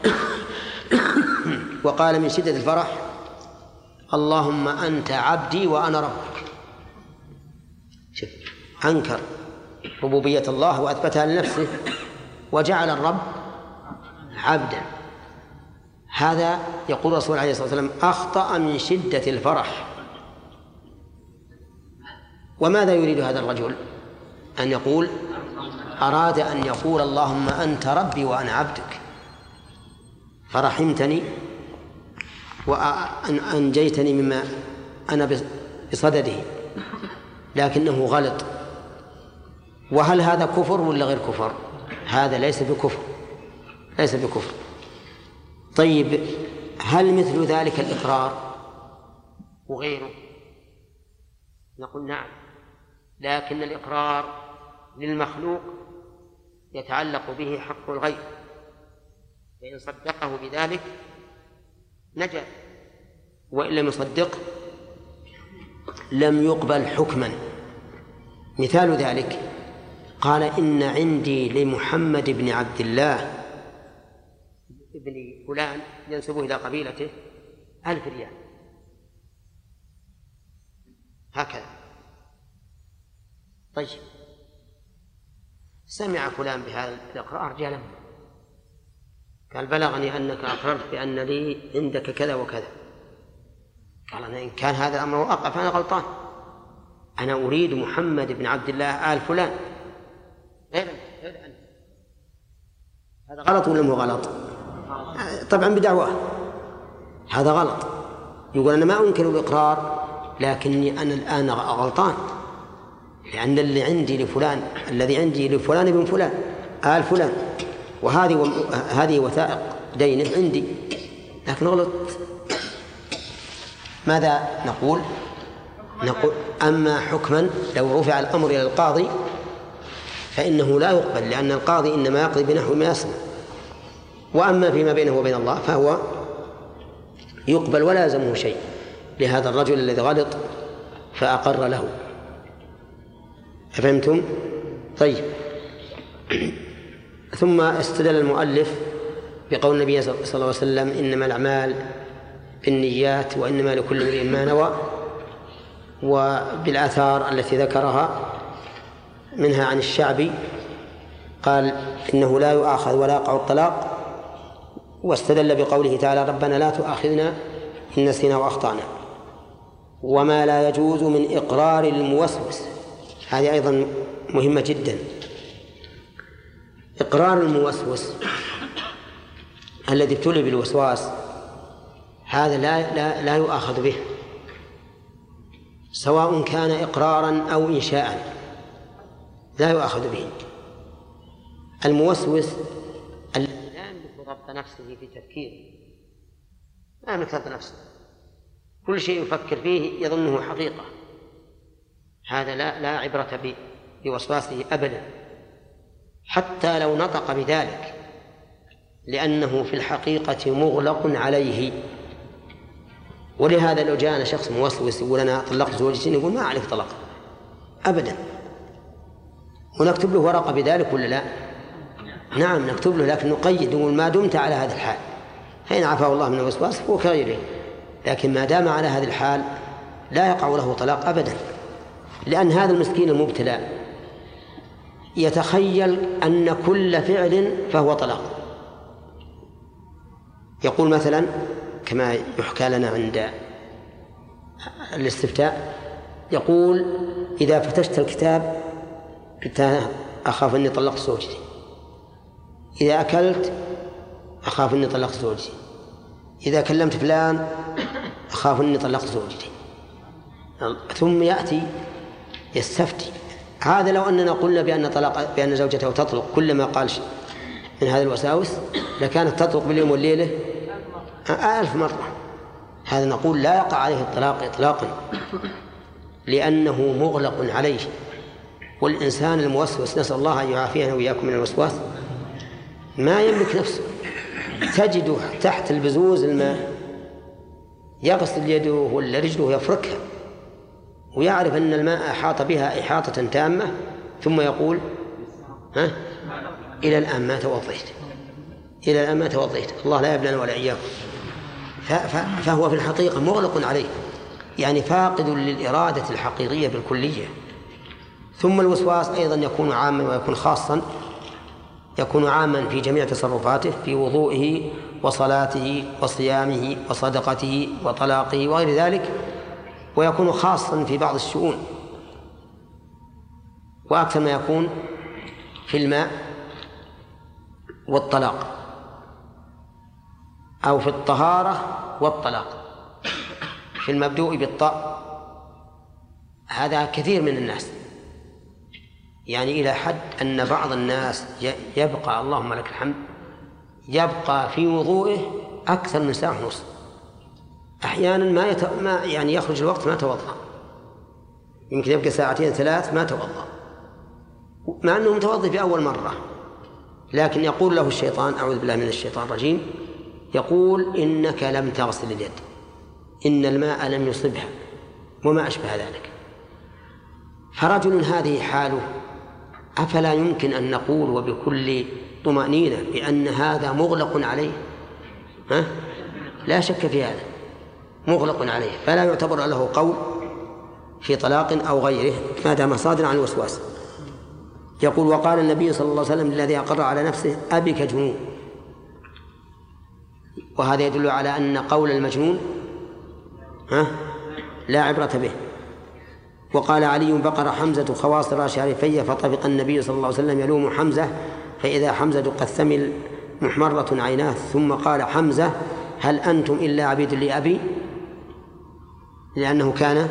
وقال من شدة الفرح اللهم أنت عبدي وأنا ربك. شوف، أنكر ربوبية الله وأثبتها لنفسه وجعل الرب عبدا. هذا يقول الرسول عليه الصلاة والسلام أخطأ من شدة الفرح. وماذا يريد هذا الرجل؟ أن يقول أراد أن يقول اللهم أنت ربي وأنا عبدك فرحمتني وأنجيتني مما أنا بصدده، لكنه غلط. وهل هذا كفر ولا غير كفر؟ هذا ليس بكفر، ليس بكفر. طيب، هل مثل ذلك الإقرار وغيره؟ نقول نعم، لكن الإقرار للمخلوق يتعلق به حق الغير، فإن صدقه بذلك نجا، وإن لم يصدق لم يقبل حكما. مثال ذلك قال إن عندي لمحمد بن عبد الله ابن فلان ينسبه إلى قبيلته ألف ريال، هكذا. طيب، سمع فلان بهذا الإقرار جاء له قال بلغني أنك أقررت بأن لي عندك كذا وكذا. قال أنا إن كان هذا الأمر واقع فأنا غلطان، أنا أريد محمد بن عبد الله آل فلان غير أنت. هذا غلط ولا مو غلط؟ طبعا بدعواه، هذا غلط. يقول أنا ما أنكر الإقرار لكني أنا الآن غلطان، لأن اللي عندي لفلان الذي عندي لفلان ابن فلان آل فلان، وهذه و... هذه وثائق دينه عندي، لكن غلط. ماذا نقول؟ نقول أما حكما لو رفع الأمر إلى القاضي فإنه لا يقبل، لأن القاضي إنما يقضي بنحو ما يسمع، وأما فيما بينه وبين الله فهو يقبل ولا يلزمه شيء لهذا الرجل الذي غلط فأقر له. أفهمتم؟ طيب. ثم استدل المؤلف بقول النبي صلى الله عليه وسلم إنما الأعمال بالنيات وإنما لكل امرئ ما نوى، وبالآثار التي ذكرها منها عن الشعبي قال إنه لا يؤاخذ ولا يقع الطلاق، واستدل بقوله تعالى ربنا لا تؤاخذنا إن نسينا وأخطأنا. وما لا يجوز من إقرار الموسوس، هذه أيضا مهمة جدا. إقرار الموسوس الذي ابتلي بالوسواس هذا لا, لا, لا يؤاخذ به، سواء كان إقرارا أو إنشاء لا يؤاخذ به. الموسوس الذي لا يملك ضبط نفسه في تفكيره، لا يملك ضبط نفسه، كل شيء يفكر فيه يظنه حقيقة، هذا لا, لا عبرة بوسواسه أبدا حتى لو نطق بذلك، لأنه في الحقيقة مغلق عليه. ولهذا لو جاءنا شخص موسوس يقول أنا طلقت زوجتي نقول ما عليك طلاق أبدا، ونكتب له ورقة بذلك ولا لا؟ نعم نكتب له، لكن نقيد نقول ما دمت على هذا الحال، فإن عفاه الله من الوسواس فهو كغيره، لكن ما دام على هذا الحال لا يقع له طلاق أبدا، لأن هذا المسكين المبتلى يتخيل أن كل فعل فهو طلاق. يقول مثلا كما يحكى لنا عند الاستفتاء، يقول إذا فتشت الكتاب قلت أخاف أني طلقت زوجتي، إذا أكلت أخاف أني طلقت زوجتي، إذا كلمت فلان أخاف أني طلقت زوجتي، ثم يأتي يستفتي. هذا لو أننا قلنا بأن طلاق بأن زوجته تطلق كلما قال من هذه الوساوس لكانت تطلق باليوم والليلة ألف مرة. هذا نقول لا يقع عليه الطلاق إطلاقا، لأنه مغلق عليه. والإنسان الموسوس، نسأل الله أن يعافينا وإياكم من الوسواس، ما يملك نفسه. تجده تحت البزوز الماء يغسل يده ولا رجله يفركها ويعرف أن الماء أحاط بها إحاطة تامة، ثم يقول ها إلى الآن ما توضيت، إلى الآن ما توضيت، الله لا يبلغنا ولا إياكم. فهو في الحقيقة مغلق عليه، يعني فاقد للإرادة الحقيقية بالكلية. ثم الوسواس أيضا يكون عاما ويكون خاصا، يكون عاما في جميع تصرفاته، في وضوئه وصلاته وصيامه وصدقته وطلاقه وغير ذلك، ويكون خاصا في بعض الشؤون، وأكثر ما يكون في الماء والطلاق، أو في الطهارة والطلاق، في المبدوء بالطاء. هذا كثير من الناس، يعني إلى حد أن بعض الناس يبقى، اللهم لك الحمد، يبقى في وضوئه أكثر من ساعة ونصف، أحيانا ما, يت... ما يعني يخرج الوقت ما توضأ، يمكن يبقى ساعتين ثلاث ما توضأ، مع أنه متوضئ في أول مرة، لكن يقول له الشيطان، أعوذ بالله من الشيطان الرجيم، يقول إنك لم تغسل اليد، إن الماء لم يصبها، وما أشبه ذلك. فرجل هذه حاله، أفلا يمكن أن نقول وبكل طمأنينة بأن هذا مغلق عليه؟ ها؟ لا شك في هذا، مغلق عليه، فلا يعتبر له قول في طلاق أو غيره ما دام صادرا عن الوسواس. يقول: وقال النبي صلى الله عليه وسلم الذي أقر على نفسه أبك جنون. وهذا يدل على أن قول المجنون ها لا عبرة به. وقال علي: بقر حمزة خواصر شارفية فطفق النبي صلى الله عليه وسلم يلوم حمزة فإذا حمزة قد ثمل محمرة عيناه، ثم قال: حمزة هل أنتم إلا عبيد لأبي؟ لأنه كان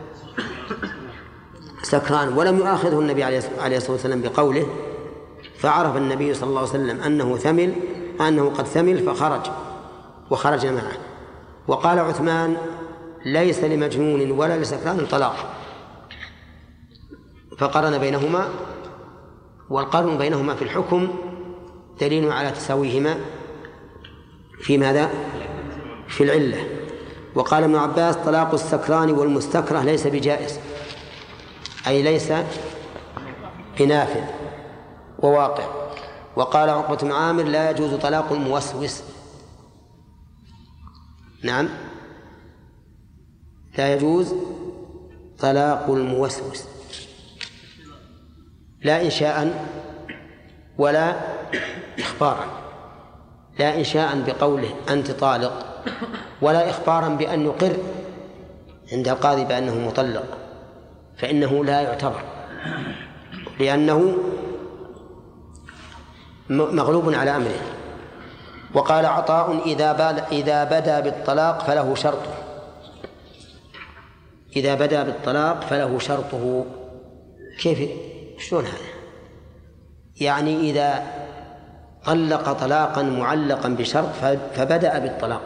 سكران، ولم يؤاخذه النبي عليه الصلاة والسلام بقوله، فعرف النبي صلى الله عليه وسلم أنه ثمل وأنه قد ثمل فخرج وخرج معه. وقال عثمان: ليس لمجنون ولا لسكران طلاق، فقرن بينهما، والقرن بينهما في الحكم دليل على تساويهما في ماذا؟ في العلة. وقال ابن عباس: طلاق السكران والمستكره ليس بجائز، أي ليس بنافذ وواقع. وقال عقبة بن عامر: لا يجوز طلاق الموسوس. نعم، لا يجوز طلاق الموسوس، لا إنشاء ولا إخبارا، لا إنشاء بقوله أنت طالق، ولا إخبارا بأن يقر عند القاضي بأنه مطلق، فإنه لا يعتبر، لأنه مغلوب على أمره. وقال عطاء: إذا بدا بالطلاق فله شرطه، إذا بدا بالطلاق فله شرطه. كيف؟ شلون هذا؟ يعني إذا طلق طلاقا معلقا بشرط فبدأ بالطلاق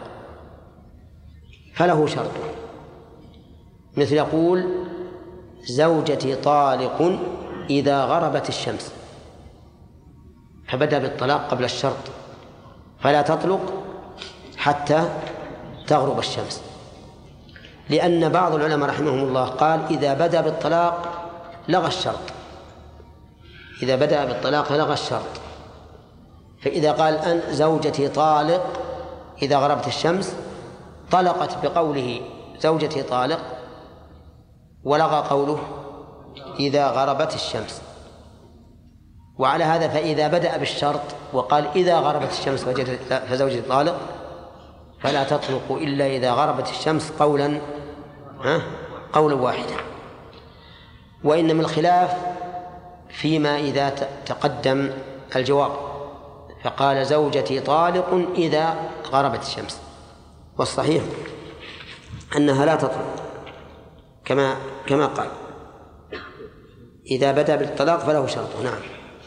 فله شرطه، مثل يقول: زوجتي طالق إذا غربت الشمس، فبدأ بالطلاق قبل الشرط، فلا تطلق حتى تغرب الشمس. لأن بعض العلماء رحمهم الله قال: إذا بدأ بالطلاق لغى الشرط، إذا بدأ بالطلاق لغى الشرط. فإذا قال أن زوجتي طالق إذا غربت الشمس طلقت بقوله زوجتي طالق، ولغى قوله إذا غربت الشمس. وعلى هذا فإذا بدأ بالشرط وقال إذا غربت الشمس فزوجتي طالق فلا تطلق إلا إذا غربت الشمس قولا ها قولا واحدا. وإنما الخلاف فيما إذا تقدم الجواب، فقال زوجتي طالق إذا غربت الشمس، والصحيح أنها لا تطلق كما كما قال إذا بدأ بالطلاق فله شرطه. نعم.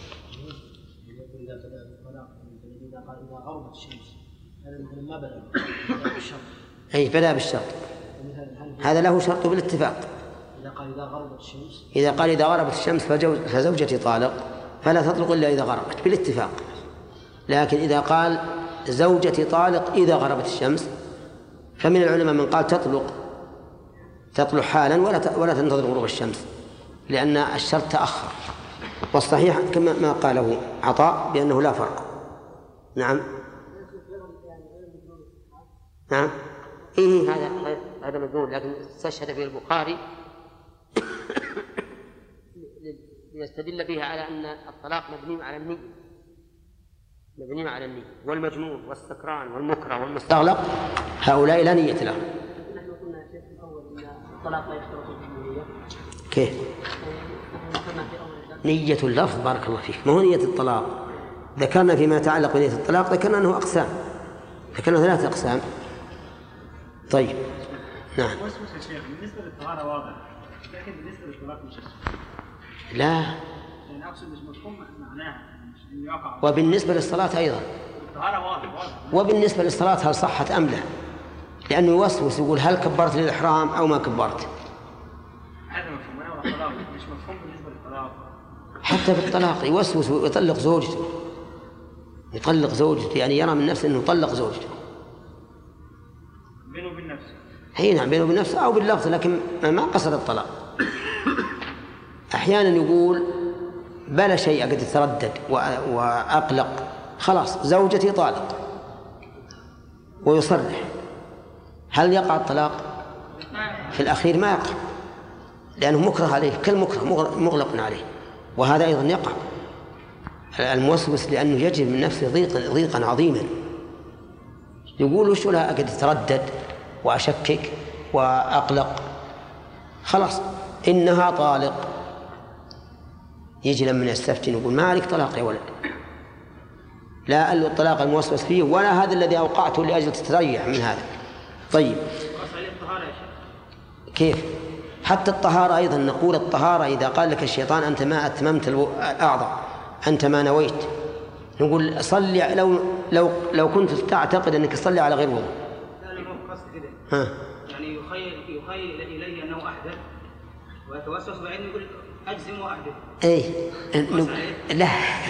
أي بدأ بالشرط، هذا له شرط بالاتفاق. إذا قال إذا غربت الشمس إذا قال إذا غربت الشمس فزوجتي طالق فلا تطلق إلا إذا غربت بالاتفاق. لكن إذا قال زوجتي طالق إذا غربت الشمس فمن العلماء من قال تطلق تطلق حالا ولا ولا تنتظر غروب الشمس لأن الشرط تأخر. والصحيح كما ما قاله عطاء بأنه لا فرق. نعم نعم إيه هذا هذا مذموم، لكن استشهد فيه البخاري ليستدل بها على أن الطلاق مبني على النية، مبني على النية. والمجنون والسكران والمكره والمستغلق هؤلاء لا نية لهم. نحن قلنا في الأول أن الطلاق لا يشترط فيه النية. كيف؟ نية اللفظ بارك الله فيك، ما هو نية الطلاق. ذكرنا فيما يتعلق بنية الطلاق ذكرنا أنه أقسام، ذكرنا ثلاثة أقسام. طيب نعم. وسوس يا شيخ بالنسبة للطهارة واضح، لكن بالنسبة للطلاق مش لا، يعني أقصد مش مفهوم معناها مش إنه يقع. وبالنسبة للصلاة أيضا الطهارة واضح واضح. وبالنسبة للصلاة هل صحت أم لا؟ لأنه يوسوس يقول هل كبرت للإحرام أو ما كبرت. هذا مفهوم. أنا والطلاق مش مفهوم بالنسبة للطلاق. حتى بالطلاق يوسوس ويطلق زوجته، يطلق زوجته يعني يرى من نفسه أنه طلق زوجته بينه وبين نفسه. هي نعم بينه وبين نفسه أو باللفظ، لكن ما قصد الطلاق. أحيانا يقول بلا شيء قد يتردد وأقلق خلاص زوجتي طالق ويصرح، هل يقع الطلاق؟ في الأخير ما يقع لأنه مكره عليه كالمكره مغلق عليه، وهذا أيضا يقع الموسوس لأنه يجد من نفسه ضيقا ضيقا عظيما، يقول وش لها قد يتردد وأشكك وأقلق خلاص إنها طالق، يجي لما يستفتن يقول ما عليك طلاق يا ولد، لا قال له الطلاق الموسوس فيه ولا هذا الذي أوقعته لأجل تتريح من هذا. طيب كيف؟ حتى الطهارة أيضا نقول الطهارة إذا قال لك الشيطان أنت ما أتممت الأعضاء أنت ما نويت، نقول صلي لو لو لو كنت تعتقد أنك تصلي على غير وضوء. لا لا مو قصد كده. ها. يعني يخيل يخيل إليه أنه أحدث ويتوسوس بعدين يقول أجزم وأحدث. إيه. لا.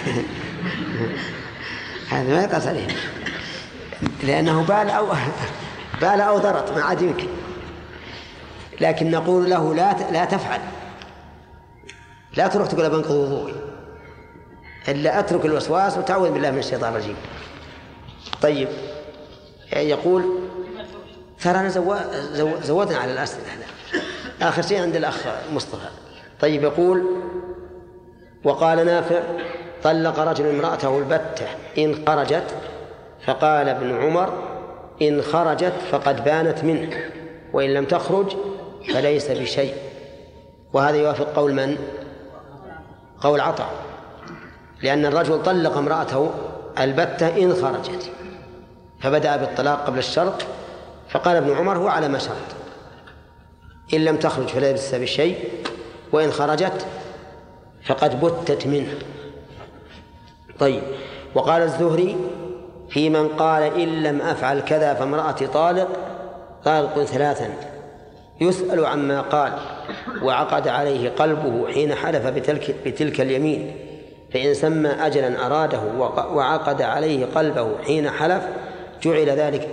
هذا ما يقص عليه لأنه بال أو بال أو ضرط ما عاد يمكن، لكن نقول له لا لا تفعل، لا تروح تقول بنقض وضوئي، إلا أترك الوسواس وتعوذ بالله من الشيطان الرجيم. طيب يقول ترى زو... زو... زودنا على الأسئلة هذا آخر شيء عند الأخ مصطفى. طيب يقول وقال نافع طلق رجل امرأته البتة إن خرجت، فقال ابن عمر إن خرجت فقد بانت منه وإن لم تخرج فليس بشيء، وهذا يوافق قول من؟ قول عطاء، لأن الرجل طلق امرأته البتة إن خرجت فبدأ بالطلاق قبل الشرط، فقال ابن عمر هو على ما شرط إن لم تخرج فليس بشيء وإن خرجت فقد بتت منه. طيب وقال الزهري في من قال إن لم أفعل كذا فامرأتي طالق طالق ثلاثا يسأل عما قال وعقد عليه قلبه حين حلف بتلك, بتلك اليمين، فإن سمى أجلا أراده وعقد عليه قلبه حين حلف جعل ذلك.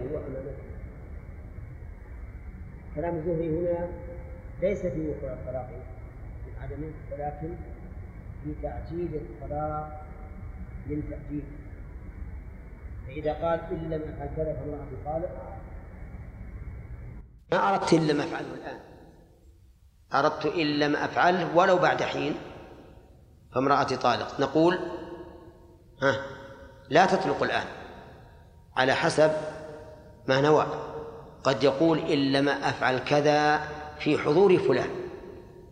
كلام الزهري هنا ليس في وقوع الطلاق من عدمه ولكن في تعجيل الطلاق من تأجيل، فإذا قال إن لم أفعل كذا فامرأتي طالق ما أردت إن لم أفعله الآن، أردت إن لم أفعله ولو بعد حين فامرأتي طالق، نقول ها لا تطلق الآن على حسب ما نوى، قد يقول إن لم أفعل كذا في حضور فلان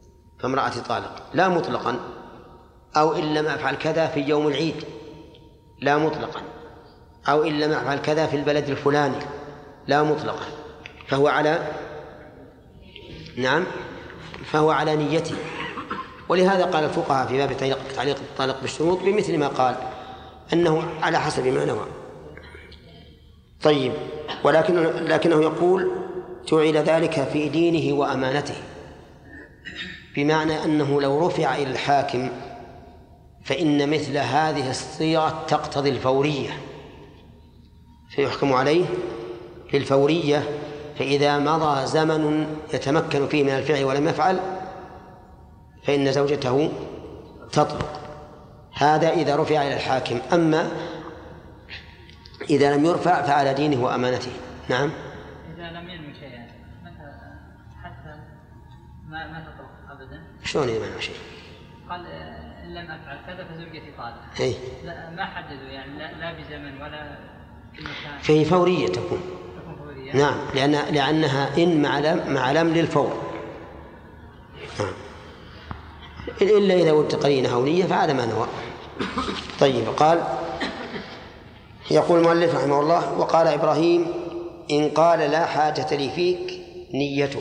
فامرأتي طالق لا مطلقا، أو إن لم أفعل كذا في يوم العيد لا مطلقا، أو إن لم أفعل كذا في البلد الفلاني لا مطلقا، فهو على نعم فهو على نيته. ولهذا قال الفقهاء في باب تعليق الطلاق بالشروط بمثل ما قال أنه على حسب ما نوى. طيب، ولكن لكنه يقول جعل ذلك في دينه وأمانته، بمعنى أنه لو رفع إلى الحاكم فإن مثل هذه الصيغة تقتضي الفورية، فيحكم عليه للفورية، فإذا مضى زمن يتمكن فيه من الفعل ولم يفعل فإن زوجته تطلق. هذا إذا رفع إلى الحاكم. أما إذا لم يرفع فعلى دينه وأمانته. نعم. إذا لم ينوي شيئا حتى ما ما تطلق أبدا. شلون إذا ما ينوي شيء؟ قال إن لم أفعل كذا فزوجتي طالق. إيه؟ لا ما حددوا يعني لا, لا بزمن ولا بمكان. فهي فورية تكون. تكون فورية. نعم، لأن لأنها إن مع لم مع لم للفور. نعم. إلا إذا وجدت قرينة أو نية فهذا ما نوى. طيب، قال يقول المؤلف رحمه الله: وقال إبراهيم: إن قال لا حاجة لي فيك نيته.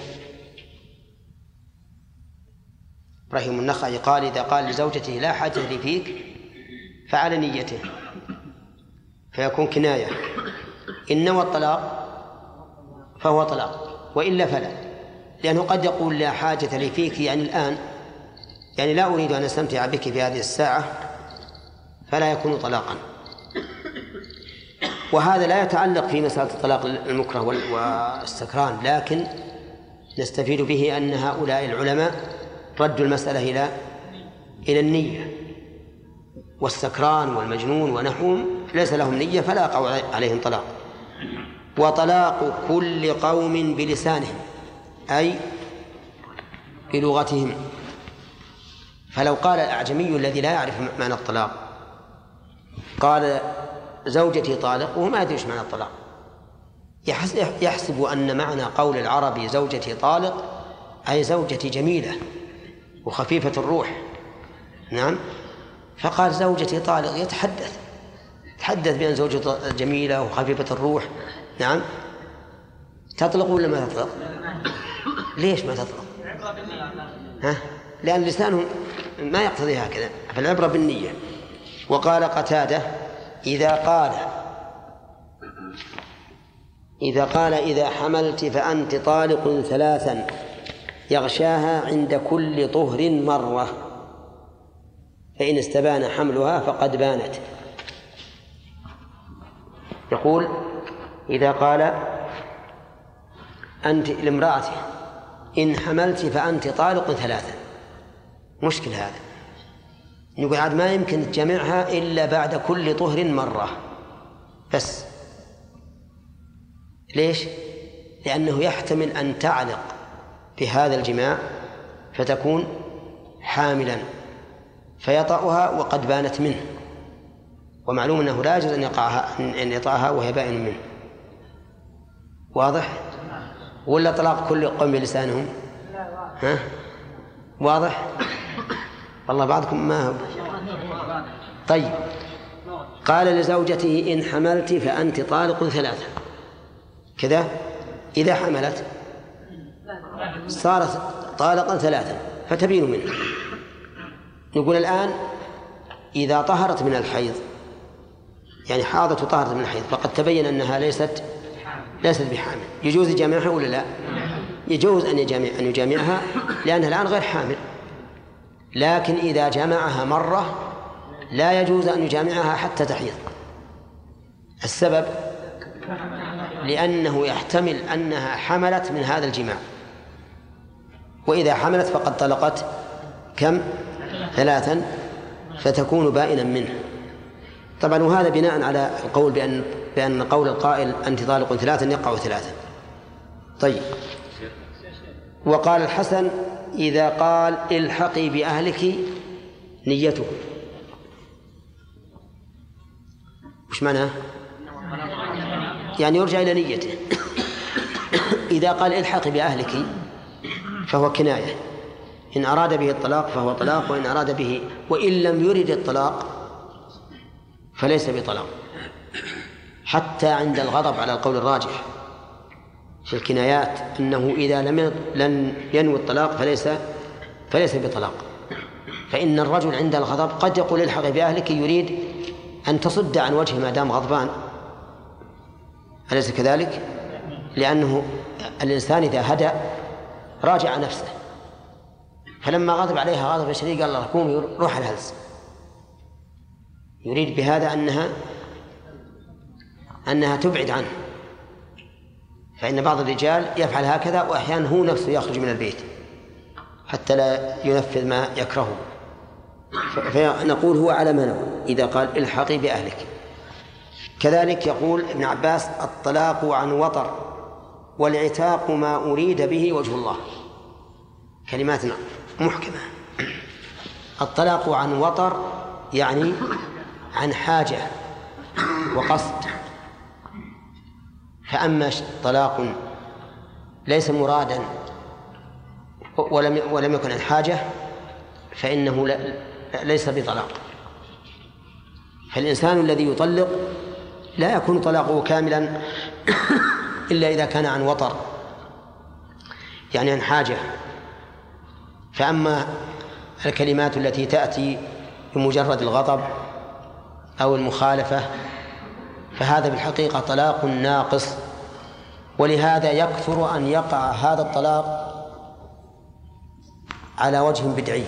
إبراهيم النخعي قال إذا قال لزوجته لا حاجة لي فيك فعلى نيته، فيكون كناية. إن نوى الطلاق فهو طلاق، وإلا فلا، لأنه قد يقول لا حاجة لي فيك يعني الآن، يعني لا أريد أن أستمتع بك في هذه الساعة، فلا يكون طلاقا. وهذا لا يتعلق في مسألة الطلاق المكره والسكران، لكن نستفيد به أن هؤلاء العلماء ردوا المسألة إلى إلى النية، والسكران والمجنون ونحوهم ليس لهم نية فلا يقع عليهم طلاق. وطلاق كل قوم بلسانهم أي بلغتهم. فلو قال الأعجمي الذي لا يعرف معنى الطلاق قال زوجتي طالق وهو ما يدري معنى الطلاق، يحسب أن معنى قول العربي زوجتي طالق أي زوجتي جميلة وخفيفة الروح. نعم، فقال زوجتي طالق، يتحدث تحدث بأن زوجته جميلة وخفيفة الروح. نعم، تطلق ولا ما تطلق؟ ليش ما تطلق؟ ها؟ لأن لسانه ما يقتضي هكذا، فالعبرة بالنية. وقال قتادة: إذا قال إذا قال إذا حملت فأنت طالق ثلاثا يغشاها عند كل طهر مرة، فإن استبان حملها فقد بانت. يقول إذا قال أنت لامرأته إن حملت فأنت طالق ثلاثا، مشكل هذا، نقول عاد ما يمكن تجمعها إلا بعد كل طهر مرة بس. ليش؟ لأنه يحتمل أن تعلق بهذا الجماع فتكون حاملا فيطأها وقد بانت منه، ومعلوم أنه لا يجوز أن يقعها أن يطأها وهي بائن منه. واضح؟ ولا طلاق كل قوم بلسانهم؟ ها؟ واضح؟ والله بعضكم ما هو. طيب، قال لزوجته إن حملت فأنت طالق ثلاثة كذا، إذا حملت صارت طالقا ثلاثا فتبين منه. نقول الآن إذا طهرت من الحيض، يعني حاضت وطهرت من الحيض، فقد تبين أنها ليست ليست بحامل، يجوز يجامعها ولا لا؟ يجوز أن يجامع أن يجامعها لأنها الآن غير حامل. لكن إذا جمعها مرة لا يجوز أن يجامعها حتى تحيض. السبب لأنه يحتمل أنها حملت من هذا الجماع، وإذا حملت فقد طلقت كم؟ ثلاثا، فتكون بائنا منه. طبعا وهذا بناء على القول بأن بأن قول القائل أنت طالق ثلاثا يقع ثلاثا. طيب، وقال الحسن إذا قال الحقي بأهلك نيته، وش معناه؟ يعني يرجع إلى نيته. إذا قال الحقي بأهلك فهو كناية، إن أراد به الطلاق فهو طلاق، وإن أراد به وإن لم يرد الطلاق فليس بطلاق، حتى عند الغضب على القول الراجح في الكنايات أنه إذا لم لن ينوي الطلاق فليس فليس بطلاق. فإن الرجل عند الغضب قد يقول الحق بأهلك يريد أن تصد عن وجهه ما دام غضبان، أليس كذلك؟ لأنه الإنسان إذا هدأ راجع نفسه، فلما غضب عليها غضب شديد قال الله قومي روح الهلس، يريد بهذا أنها أنها تبعد عنه. فإن بعض الرجال يفعل هكذا، وأحيانا هو نفسه يخرج من البيت حتى لا ينفذ ما يكرهه. فنقول هو على ما نقول إذا قال الحقي بأهلك. كذلك يقول ابن عباس الطلاق عن وطر والعتاق ما أريد به وجه الله، كلمات محكمة. الطلاق عن وطر يعني عن حاجة وقصد، فأما طلاق ليس مرادا ولم ولم يكن عن حاجة فإنه لا ليس بطلاق. فالإنسان الذي يطلق لا يكون طلاقه كاملا إلا إذا كان عن وطر يعني عن حاجة. فأما الكلمات التي تأتي بمجرد الغضب أو المخالفة فهذا بالحقيقة طلاق ناقص، ولهذا يكثر أن يقع هذا الطلاق على وجه بدعي.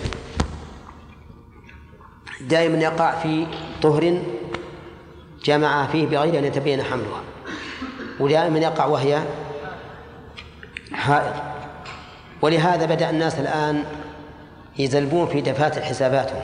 دائما يقع في طهر جمع فيه بغير أن يتبين حملها، ودائما يقع وهي حائض. ولهذا بدأ الناس الآن يزلبون في دفاتر حساباتهم،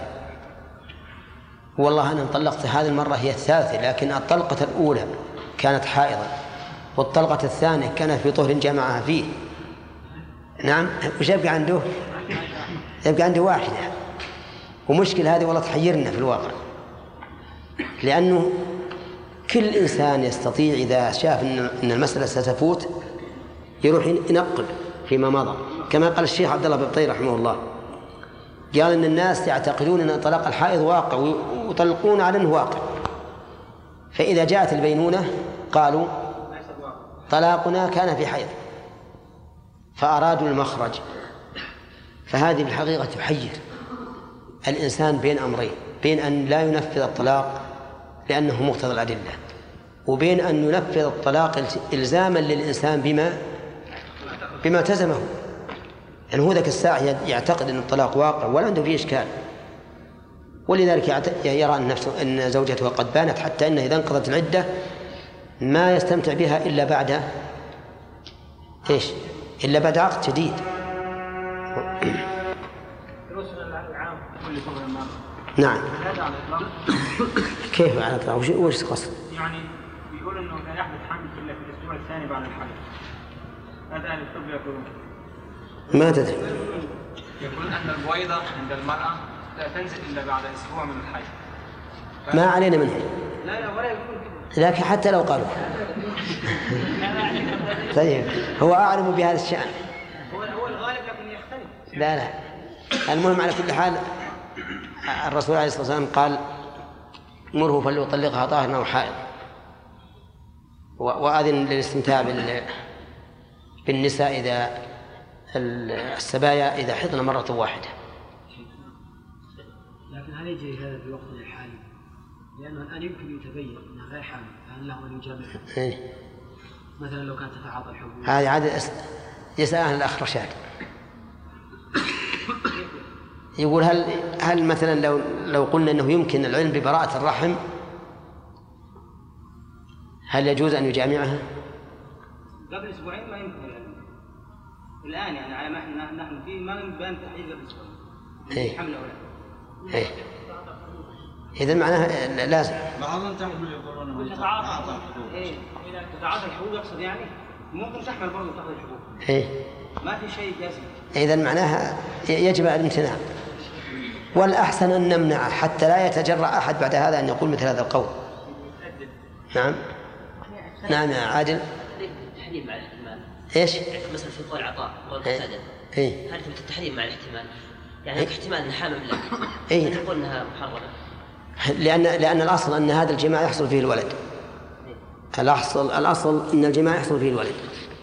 والله أنا طلقت هذه المرة هي الثالثة، لكن الطلقة الأولى كانت حائضا والطلقة الثانية كانت في طهر جمعها فيه. نعم، وش يبقى عنده؟ يبقى عنده واحدة. ومشكلة هذه والله تحيرنا في الواقع، لأنه كل إنسان يستطيع إذا شاف أن المسألة ستفوت يروح ينقل فيما مضى، كما قال الشيخ عبد الله بن طير رحمه الله، قال إن الناس يعتقدون أن طلاق الحائض واقع ويطلقون على أنه واقع، فإذا جاءت البينونة قالوا طلاقنا كان في حيض، فأرادوا المخرج. فهذه بالحقيقة تحير الإنسان بين أمرين، بين أن لا ينفذ الطلاق لأنه مقتضى الأدلة، وبين أن ينفذ الطلاق إلزاما للإنسان بما بما التزمه. يعني هو ذاك الساعة يعتقد أن الطلاق واقع ولا عنده فيه إشكال، ولذلك يرى أن نفسه أن زوجته قد بانت، حتى أنه إذا انقضت العدة ما يستمتع بها إلا بعد إيش؟ إلا بعد عقد جديد. نعم. كيف على الإطلاق؟ وش وش قصد؟ يعني بيقول إنه لا يحدث حمل إلا في الأسبوع الثاني بعد الحمل. هذا أهل الطب يقولون. ما تدري. يقولون أن البويضة عند المرأة لا تنزل إلا بعد أسبوع من الحيض. ما علينا منه. لا لا ولا يقول كده. لكن حتى لو قالوا. طيب هو أعلم بهذا الشأن. هو هو الغالب لكن يختلف. لا لا. المهم على كل حال الرسول عليه الصلاة والسلام قال مره فليطلقها طاهرا أو حائض، وأذن للاستمتاع بالنساء إذا السبايا إذا حضن مرة واحدة. لكن هل يجري هذا في الوقت الحالي؟ لأنه الآن يمكن يتبين أنها غير حامل، فهل له أن يجامعها؟ إيه؟ مثلا لو كانت تتعاطى الحبوب. هذه عادة يسأل عن الأخ رشاد، يقول هل هل مثلا لو لو قلنا أنه يمكن العلم ببراءة الرحم هل يجوز أن يجامعها؟ قبل أسبوعين ما يمكن العلم. الآن يعني على ما احنا نحن فيه ما يبان تحديد قبل أسبوعين. إيه. حمل أولاد. إيه. إذا معناها لازم. بعضهم تحمل يقولون تتعاطى. إيه. إذا تتعاطى الحبوب يقصد يعني ممكن تحمل برضه تأخذ الحبوب. إيه. ما في شيء جازم. إذا معناها يجب الامتناع، والأحسن أن نمنع حتى لا يتجرأ أحد بعد هذا أن يقول مثل هذا القول. نعم. نعم يا عادل. التحريم مع الاحتمال. إيش؟ مثلا في قول عطاء قول قتادة. إيه. هل التحريم مع الاحتمال؟ يعني احتمال أنها حامل لك. إيه. نقول أنها محرمة. لأن لأن الأصل أن هذا الجماع يحصل فيه الولد. الأصل الأصل أن الجماع يحصل فيه الولد.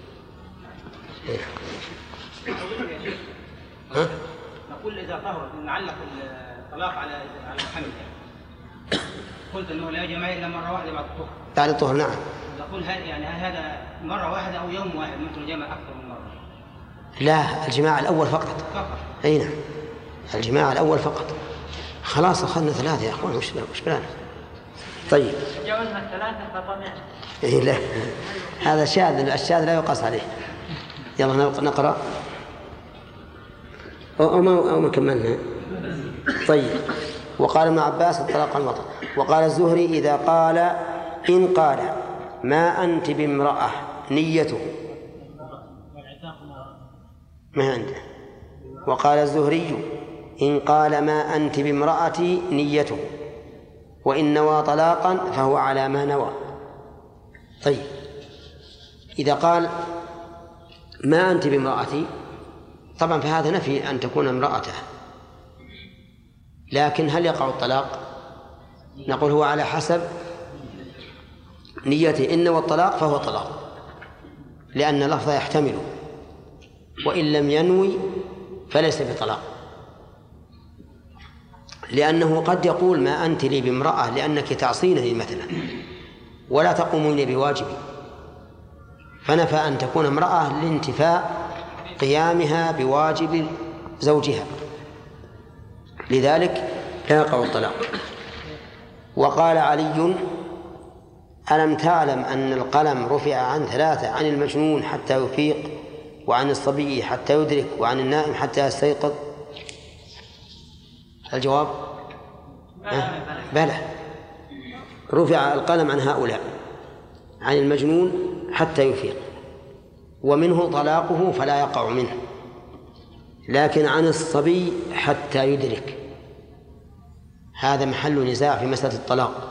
ها؟ نقول إذا ظهر نعلق الطلاق على على الحمل. قلت أنه لا جماع إلا مرة واحدة بعد الطهر. بعد الطهر نعم. نقول هل يعني هل هذا مرة واحدة أو يوم واحد ممكن جمع أكثر من مرة؟ لا، الجماع الأول فقط. فقط. أي نعم، الجماع الأول فقط. خلاص أخذنا ثلاثة يا أخوان، وش وش بلانا؟ طيب. جاوزنا الثلاثة فطمعنا. إيه لا، هذا شاذ، الشاذ لا يقاس عليه. يلا نقرأ أو ما أو ما كملنا. طيب. وقال ابن عباس الطلاق على الوطن. وقال الزهري إذا قال إن قال ما أنت بامرأة نيته ما عنده. وقال الزهري إن قال ما أنت بامرأتي نيته وإن نوى طلاقا فهو على ما نوى. طيب، إذا قال ما أنت بامرأتي طبعا فهذا نفي أن تكون امرأته، لكن هل يقع الطلاق؟ نقول هو على حسب نيته. إن والطلاق فهو طلاق، لأن اللفظ يحتمله، وإن لم ينوي فليس بطلاق، لأنه قد يقول ما أنت لي بامرأة لأنك تعصينني مثلا ولا تقومين بواجبي، فنفى أن تكون امرأة لانتفاء قيامها بواجب زوجها، لذلك لا يقع الطلاق. وقال علي ألم تعلم أن القلم رفع عن ثلاثة، عن المجنون حتى يفيق، وعن الصبي حتى يدرك، وعن النائم حتى يستيقظ؟ الجواب بلى، رفع القلم عن هؤلاء، عن المجنون حتى يفيق ومنه طلاقه فلا يقع منه، لكن عن الصبي حتى يدرك هذا محل نزاع في مسألة الطلاق.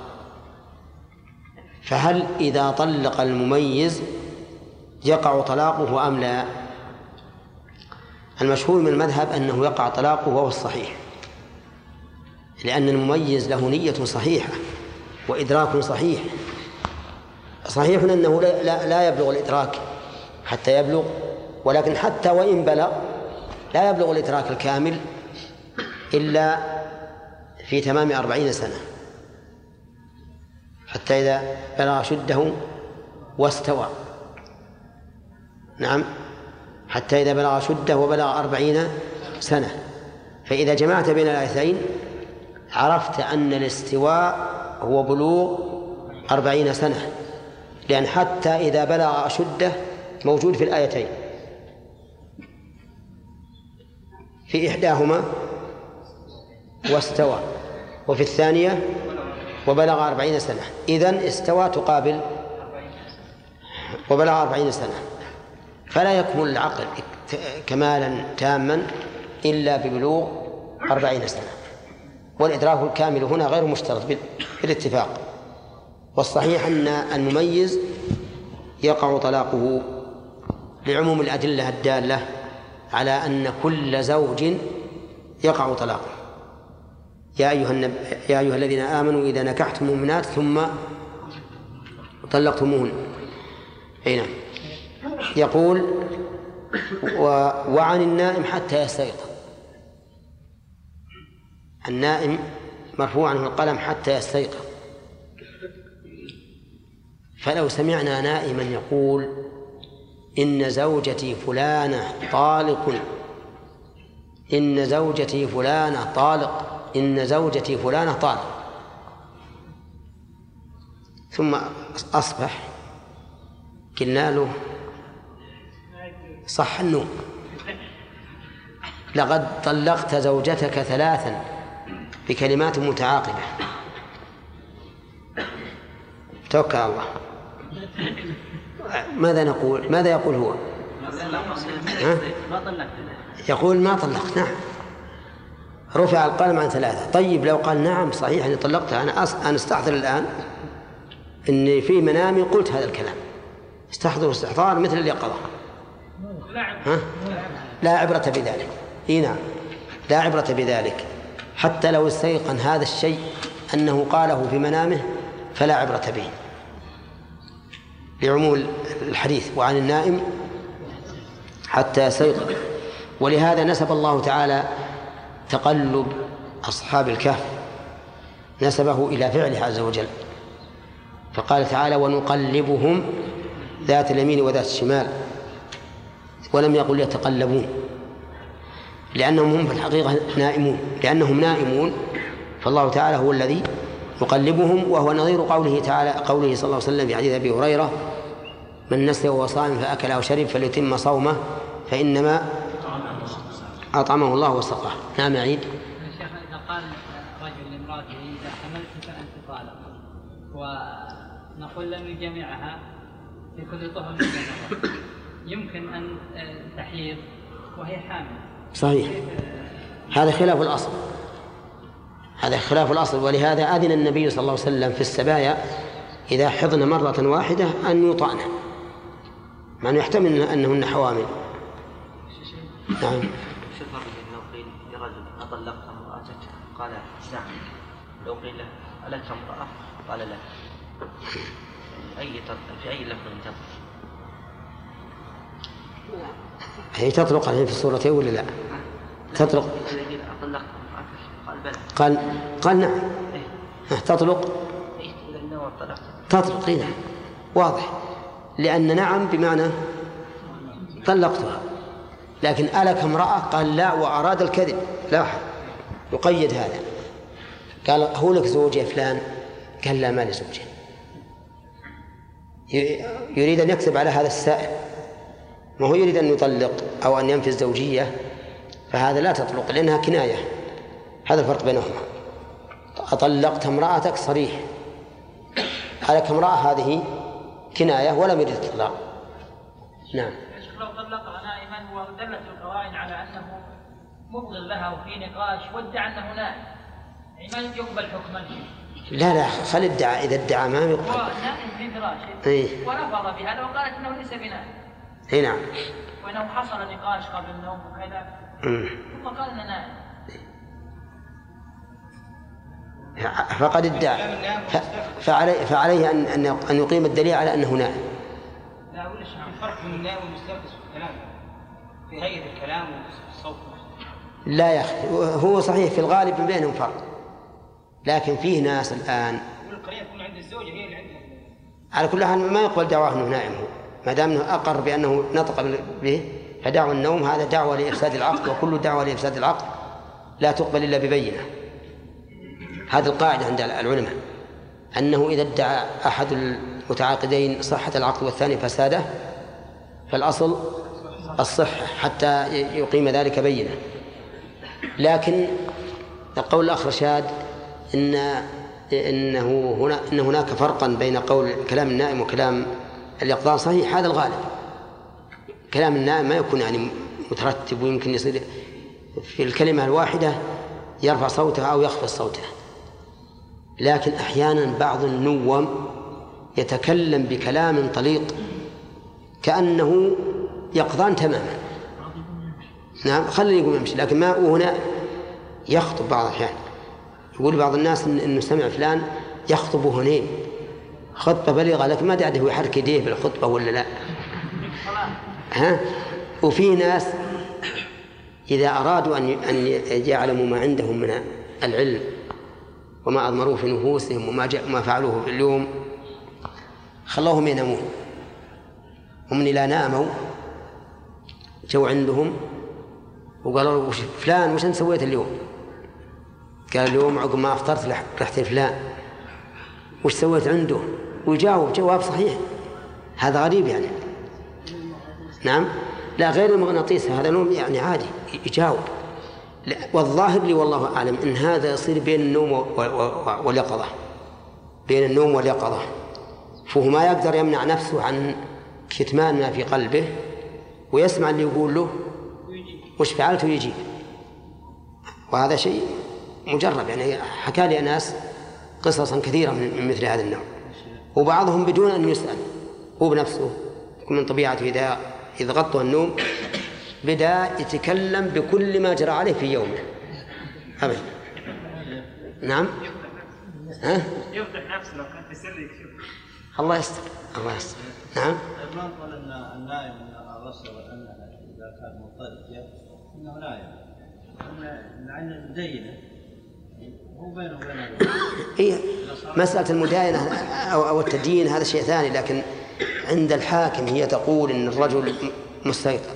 فهل إذا طلق المميز يقع طلاقه أم لا؟ المشهور من المذهب أنه يقع طلاقه وهو الصحيح، لأن المميز له نية صحيحة وإدراك صحيح. صحيح أنه لا, لا يبلغ الإدراك حتى يبلغ، ولكن حتى وإن بلغ لا يبلغ الإدراك الكامل إلا في تمام أربعين سنة، حتى إذا بلغ شده واستوى. نعم، حتى إذا بلغ شده وبلغ أربعين سنة. فإذا جمعت بين الآيتين عرفت أن الاستواء هو بلوغ أربعين سنة، لأن حتى إذا بلغ أشده موجود في الآيتين، في إحداهما واستوى، وفي الثانية وبلغ أربعين سنة. إذن استوى تقابل وبلغ أربعين سنة، فلا يكمل العقل كمالا تاما إلا ببلوغ أربعين سنة، والإدراك الكامل هنا غير مشترط بالاتفاق. والصحيح أن المميز يقع طلاقه لعموم الأدلة الدالة على أن كل زوج يقع طلاقه. يا أيها, النب... يا أيها الذين آمنوا إذا نكحتم المؤمنات ثم طلقتموهن. هنا يقول و... وعن النائم حتى يستيقظ. النائم مرفوع عنه القلم حتى يستيقظ، فلو سمعنا نائما يقول إن زوجتي فلانة طالق، إن زوجتي فلانة طالق، إن زوجتي فلانة طالق، ثم أصبح قلنا له صح النوم، لقد طلقت زوجتك ثلاثا بكلمات متعاقبة، توكل على الله. ماذا نقول؟ ماذا يقول هو؟ ها؟ يقول ما طلقت. نعم، رفع القلم عن ثلاثة. طيب لو قال نعم صحيح أني طلقتها، أنا أص... أنا استحضر الآن أني في منامي قلت هذا الكلام، استحضر استحضار مثل اليقظة. ها؟ لا عبرة بذلك. إيه نعم، لا عبرة بذلك، حتى لو استيقن هذا الشيء أنه قاله في منامه فلا عبرة به لعموم الحديث وعن النائم حتى يستيقظ. ولهذا نسب الله تعالى تقلب أصحاب الكهف نسبه إلى فعله عز وجل، فقال تعالى ونقلبهم ذات اليمين وذات الشمال، ولم يقل يتقلبون لأنهم هم في الحقيقة نائمون، لأنهم نائمون فالله تعالى هو الذي يقلبهم، وهو نظير قوله تعالى قوله صلى الله عليه وسلم في حديث أبي هريرة من نسي وهو صائم فأكل أو شرب فليتم صومه فإنما أطعمه الله وسقاه. نعم عيد. الشيخ إذا قال رجل لامرأته إذا حملت فأنت طالق، ونقول لم يجمعها في كل طهر مرة، يمكن أن تحيض وهي حامل. صحيح، هذا خلاف الأصل، هذا خلاف الأصل. ولهذا أذن النبي صلى الله عليه وسلم في السبايا إذا حضن مرة واحدة أن يطعن، مع أنه يحتمل أنهن حوامل. نعم. شو الفرق بين لو قيل لرجل أطلقت امرأتك قال نعم، لو قيل له ألك امرأة قال لا، أي في أي لفظ تطلق؟ هي تطلق عليه في الصورتين ولا لا؟ تطلق. أطلقت امرأتك قال بلى، قال قال نعم. تطلق تطلق نعم، واضح، لأن نعم بمعنى طلقتها، لكن ألك امرأة قال لا وأراد الكذب، لاحظ يقيد هذا، قال هو لك زوج يا فلان؟ قال لا ما لي زوج، يريد أن يكذب على هذا السائل، ما هو يريد أن يطلق أو أن ينفي الزوجية، فهذا لا تطلق لأنها كناية. هذا الفرق بينهما. أطلقت امرأتك صريح، ألك امرأة هذه كناية ولم يريد الطلاق. نعم. لو طلقها نائما ودلت القرائن على أنه مبغض لها وفي نقاش وادعى أنه نائم، يعني ما يقبل حكما. لا لا خلي ادعى، إذا ادعى ما يقبل. هو نائم في فراشه إيه؟ ونفض بهذا وقالت أنه ليس بنائم. إيه نعم. وأنه حصل نقاش قبل النوم وكذا ثم قال أنه نائم. فقد ادعى، فعليه, فعليه أن أن يقيم الدليل على أنه نائم. لا ولا شيء، الفرق بين النائم والمستيقظ في الكلام، في هيئة الكلام والصوت. لا يا أخي، هو صحيح في الغالب بينهم فرق، لكن فيه ناس الآن والقرية تكون عند الزوجة هي اللي عندها. على كل حال ما يقبل دعواه أنه نائم، هو ما دام أنه أقر بأنه نطق به، فدعوى النوم هذا دعوة لإفساد العقد، وكل دعوة لإفساد العقد لا تقبل إلا ببينة. هذه القاعدة عند العلماء، أنه إذا ادعى أحد المتعاقدين صحة العقد والثاني فساده فالأصل الصحة حتى يقيم ذلك بينة. لكن القول الآخر رشاد إن إنه هنا إن هناك فرقا بين قول كلام النائم وكلام اليقظان. صحيح هذا الغالب، كلام النائم ما يكون يعني مترتب، ويمكن يصير في الكلمة الواحدة يرفع صوته أو يخفض صوته، لكن أحيانا بعض النوم يتكلم بكلام طليق كأنه يقظان تماما. نعم خلي يقوم يمشي، لكن ما هنا يخطب بعض الأحيان. يقول بعض الناس إنه سمع فلان يخطب هنين خطبة بليغة، لكن ما دعده يحرك يديه بالخطبة ولا لا. ها؟ وفي ناس إذا أرادوا أن أن يعلموا ما عندهم من العلم وما أضمروه في نفوسهم وما جاء ما فعلوه في اليوم خلوهم ينامون، هم إذا ناموا جو عندهم وقالوا له فلان وش أنت سويت اليوم؟ قال اليوم عقب ما أفطرت رحت فلان. وش سويت عنده؟ ويجاوب جواب صحيح. هذا غريب يعني. نعم لا غير المغناطيس، هذا نوم يعني عادي يجاوب. والظاهر لي والله أعلم إن هذا يصير بين النوم واليقظة، بين النوم واليقظة، فهو ما يقدر يمنع نفسه عن كتمان ما في قلبه، ويسمع اللي يقول له وش فعلت ويجيب. وهذا شيء مجرب، يعني حكى لي ناس قصصا كثيرة من مثل هذا النوع، وبعضهم بدون أن يسأل هو بنفسه من طبيعته إذا إذا غطوا النوم بدأ يتكلم بكل ما جرى عليه في يومه أبدا. نعم ها؟ يفضح نفسه لو كان في سر يكشف. الله يستر الله يستر. نعم. ما نقول ان النائم الرسول ان اذا كان مضطرب انه نائم. ان المدينه هو بينه وبين إيه مسألة المداينة أو أو التدين هذا شيء ثاني، لكن عند الحاكم هي تقول إن الرجل مستيقظ.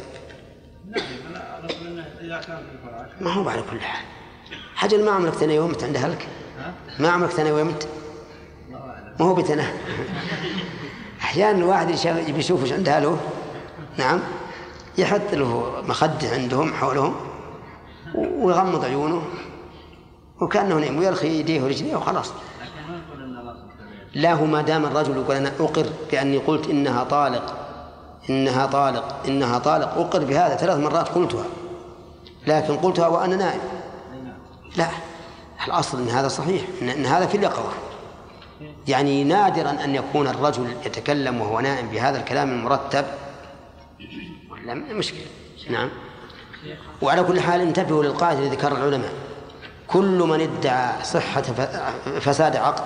ما هو على كل حال. حجل ما عمرك تناي ومت عند أهلك؟ ما عمرك تناي ومت؟ ما هو بتناه. أحيانا الواحد يشوف إيش عند أهله، نعم، يحط له مخدة عندهم حولهم ويغمض عيونه وكأنه نعم ويرخي يديه ورجليه وخلاص. لا، هو ما دام الرجل يقول أنا أقر بأني قلت إنها طالق إنها طالق إنها طالق أقر بهذا ثلاث مرات قلتها، لكن قلتها وأنا نائم. لا، الأصل أن هذا صحيح، أن هذا في اليقظة. يعني نادرا أن يكون الرجل يتكلم وهو نائم بهذا الكلام المرتب، ولا مشكلة. نعم. وعلى كل حال انتبهوا للقاعدة الذي ذكر العلماء: كل من ادعى صحة فساد عقد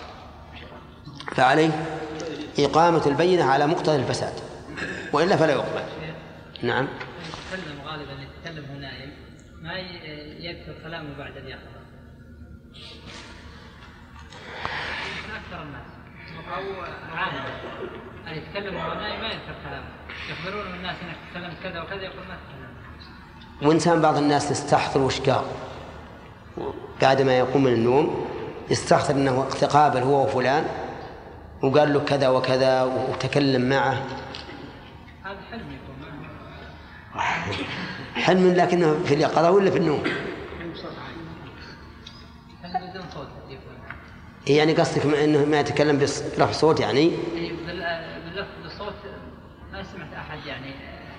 فعليه إقامة البينة على مقتضى الفساد، وإلا فلا يقبل. نعم. يتكلم غالبا يتكلم هو نائم ما يذكر كلامه بعد اليقظة. أكثر الناس أو عامة أن يتكلم وهو نائم ما يذكر كلامه، يخبرون الناس أنك تكلمت كذا وكذا يقول ما تكلم. وإنسان بعض الناس يستحضر وشكار بعد ما يقوم من النوم، يستحضر أنه تقابل هو وفلان وقال له كذا وكذا وتكلم معه. هذا حلم يكون حلم، لكنه في اليقظة ولا في النوم؟ حلم بدون صوت. يعني قصدك أنه ما يتكلم برفع صوت؟ يعني باللفظ بالصوت ما سمعت أحد يعني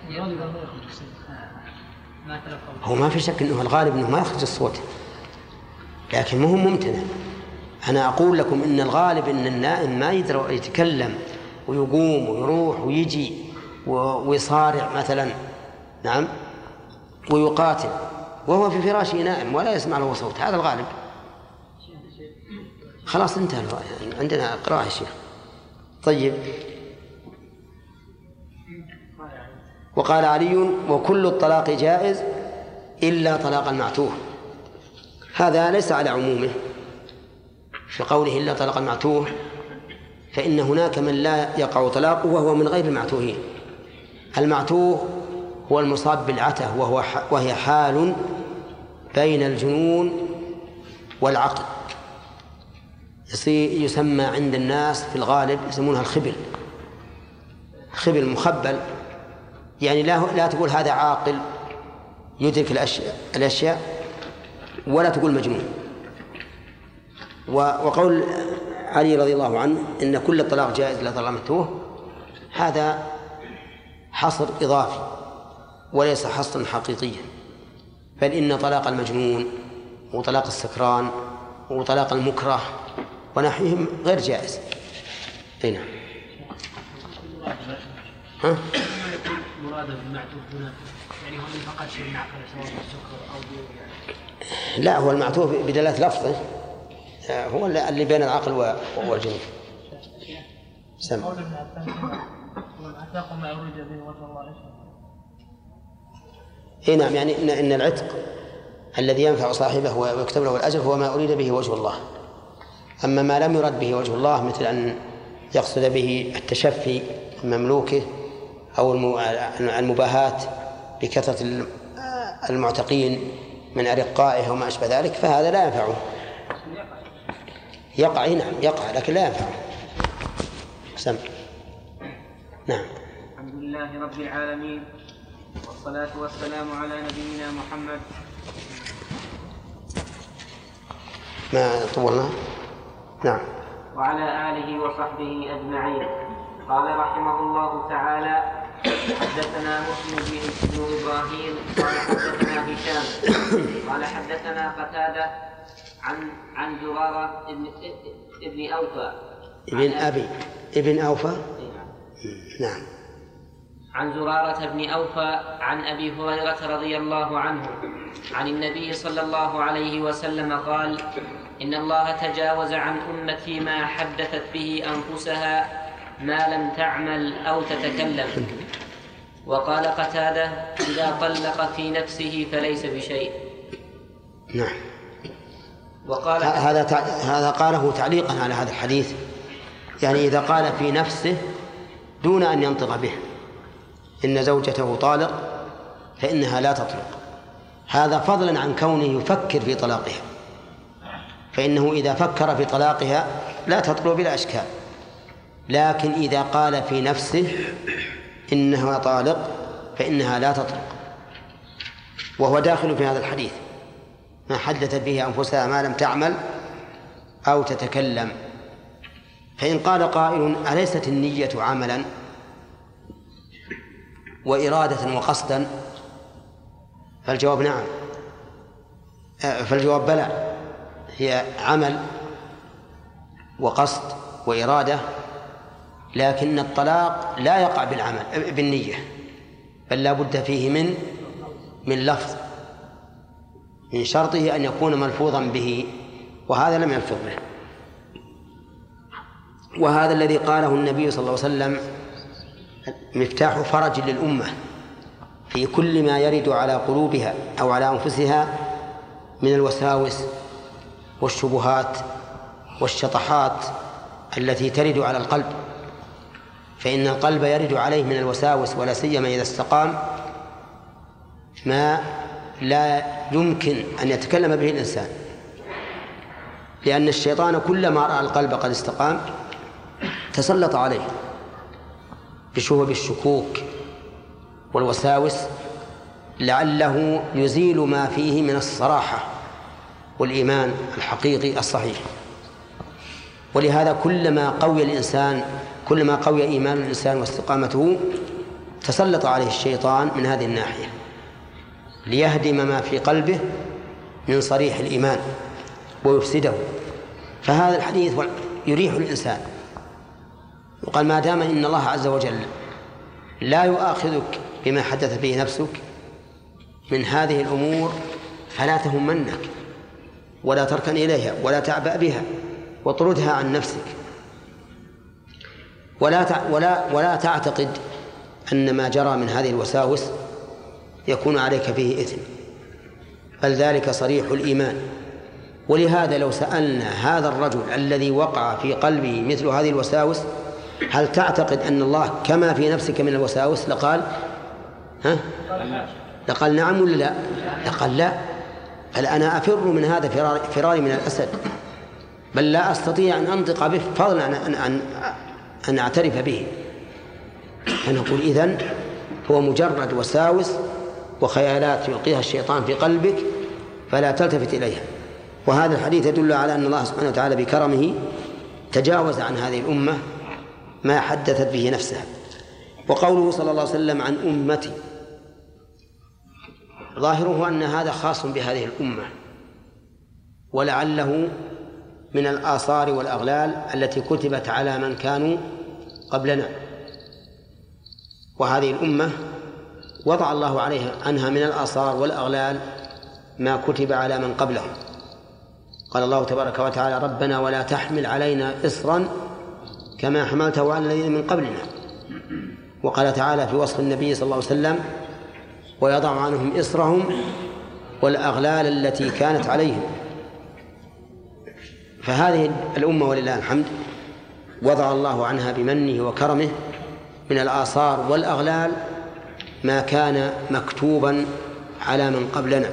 ما تلفظ. هو ما في شك أنه الغالب أنه ما يخرج الصوت، لكن مهم ممتنع. أنا أقول لكم إن الغالب إن النائم ما يدري يتكلم ويقوم ويروح ويجي ويصارع مثلا، نعم، ويقاتل وهو في فراشه نائم ولا يسمع له صوت. هذا الغالب. خلاص انتهى عندنا قراءة يا شيخ. طيب. وقال علي: وكل الطلاق جائز إلا طلاق المعتوه. هذا ليس على عمومه في قوله إلا طلاق المعتوه، فإن هناك من لا يقع طلاقه وهو من غير المعتوهين. المعتوه هو المصاب بالعته، وهو وهي حال بين الجنون والعقل، يسمى عند الناس في الغالب يسمونها الخبل، خبل مخبل. يعني لا لا تقول هذا عاقل يدرك الأشياء, الأشياء ولا تقول مجنون. وقول علي رضي الله عنه إن كل الطلاق جائز لا طلاق المعتوه، هذا حصر إضافي وليس حصرا حقيقيا، بل إن طلاق المجنون وطلاق السكران وطلاق المكره ونحوهم غير جائز. أي نعم. ها؟ مراده بالمعتوه هنا يعني هو اللي فقد شيء من عقله سواء السكر أو لا، هو المعتوه بدلالة لفظه هو اللي بين العقل والجنون. سمع. والعتاق ما أريد به وجه الله. إيه نعم، يعني إن, إن العتق الذي ينفع صاحبه ويكتب له الأجر هو ما أريد به وجه الله. أما ما لم يرد به وجه الله مثل أن يقصد به التشفي من مملوكه أو المباهاة بكثرة المعتقين من أرقائه وما أشبه ذلك، فهذا لا ينفعه. يقع نعم يقع لكن لا ينفعه. سمع. نعم. الحمد لله رب العالمين، والصلاة والسلام على نبينا محمد. ما طولنا. نعم. وعلى آله وصحبه أجمعين. قال رحمه الله تعالى: حدثنا مسلم بن إبراهيم قال حدثنا هشام قال حدثنا قتادة عن عن زرارة ابن ابن أوفى ابن أبي ابن أوفى نعم عن زرارة بن أوفى عن أبي هريرة رضي الله عنه عن النبي صلى الله عليه وسلم قال: إن الله تجاوز عن أمتي ما حدثت به أنفسها ما لم تعمل أو تتكلم. وقال قتادة: إذا طلق في نفسه فليس بشيء. نعم. وقال هذا هذا قاله تعليقا على هذا الحديث، يعني إذا قال في نفسه دون أن ينطق به إن زوجته طالق فإنها لا تطلق، هذا فضلا عن كونه يفكر في طلاقها، فإنه إذا فكر في طلاقها لا تطلق بلا إشكال. لكن إذا قال في نفسه إنها طالق فإنها لا تطلق، وهو داخل في هذا الحديث ما حدثت به أنفسها ما لم تعمل أو تتكلم. فإن قال قائل: أليست النية عملا وإرادة وقصدا؟ فالجواب نعم، فالجواب بلى، هي عمل وقصد وإرادة، لكن الطلاق لا يقع بالعمل بالنية، بل لا بد فيه من من لفظ، من شرطه أن يكون ملفوظا به، وهذا لم يلفظ به. وهذا الذي قاله النبي صلى الله عليه وسلم مفتاح فرج للأمة في كل ما يرد على قلوبها أو على أنفسها من الوساوس والشبهات والشطحات التي ترد على القلب، فإن القلب يرد عليه من الوساوس، ولا سيما إذا استقام، ما لا يمكن أن يتكلم به الإنسان، لأن الشيطان كلما رأى القلب قد استقام تسلط عليه بشهب الشكوك والوساوس لعله يزيل ما فيه من الصراحة والإيمان الحقيقي الصحيح. ولهذا كلما قوي الإنسان كلما قوي إيمان الإنسان واستقامته تسلط عليه الشيطان من هذه الناحية ليهدم ما في قلبه من صريح الإيمان ويفسده. فهذا الحديث يريح الإنسان، وقال: ما دام إن الله عز وجل لا يؤاخذك بما حدث به نفسك من هذه الأمور فلا تهمنك ولا تركن إليها ولا تعبأ بها واطردها عن نفسك، ولا ولا ولا تعتقد أن ما جرى من هذه الوساوس يكون عليك فيه إثم، بل ذلك صريح الإيمان. ولهذا لو سألنا هذا الرجل الذي وقع في قلبه مثل هذه الوساوس: هل تعتقد أن الله كما في نفسك من الوساوس؟ لقال ها؟ لقال نعم ولا لا؟ لقال لا، بل أنا أفر من هذا فرار فراري من الأسد، بل لا أستطيع أن أنطق به فضلا عن أن, أن, أن أعترف به. فنقول إذن هو مجرد وساوس وخيالات يلقيها الشيطان في قلبك فلا تلتفت إليها. وهذا الحديث يدل على أن الله سبحانه وتعالى بكرمه تجاوز عن هذه الأمة ما حدثت به نفسها. وقوله صلى الله عليه وسلم عن أمتي ظاهره أن هذا خاص بهذه الأمة، ولعله من الآثار والأغلال التي كتبت على من كانوا قبلنا، وهذه الأمة وضع الله عليها عنها من الآثار والأغلال ما كتب على من قبلهم. قال الله تبارك وتعالى: ربنا ولا تحمل علينا إصرا كما حملته على الذين من قبلنا. وقال تعالى في وصف النبي صلى الله عليه وسلم: ويضع عنهم إصرهم والأغلال التي كانت عليهم. فهذه الأمة ولله الحمد وضع الله عنها بمنه وكرمه من الآثار والأغلال ما كان مكتوبا على من قبلنا.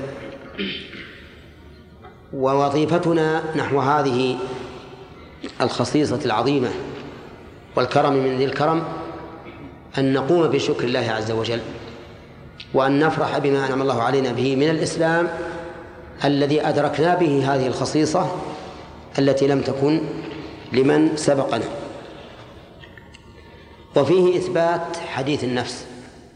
ووظيفتنا نحو هذه الخصيصة العظيمة والكرم من ذي الكرم أن نقوم بشكر الله عز وجل، وأن نفرح بما أنعم الله علينا به من الإسلام الذي أدركنا به هذه الخصيصة التي لم تكن لمن سبقنا. وفيه إثبات حديث النفس،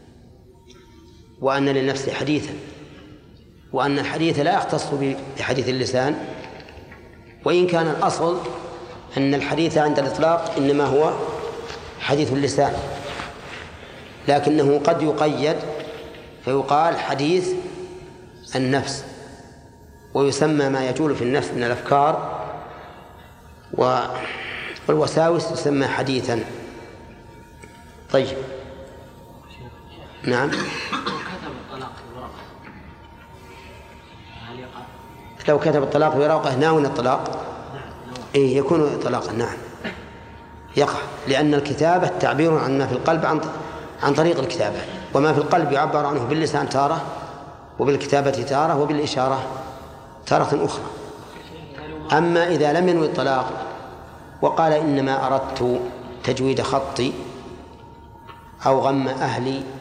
وأن للنفس حديثا، وأن الحديث لا يختص بحديث اللسان، وإن كان الأصل أن الحديث عند الإطلاق إنما هو حديث اللسان، لكنه قد يقيد فيقال حديث النفس، ويسمى ما يجول في النفس من الأفكار والوساوس تسمى حديثا. طيب نعم. لو كتب الطلاق بورقة ناوي الطلاق إيه يكون طلاقا. نعم يقع، لأن الكتابة تعبير عن ما في القلب عن عن طريق الكتابة، وما في القلب يعبر عنه باللسان تارة، وبالكتابة تارة، وبالإشارة تارة أخرى. أما إذا لم ينوي الطلاق وقال إنما أردت تجويد خطي أو غم أهلي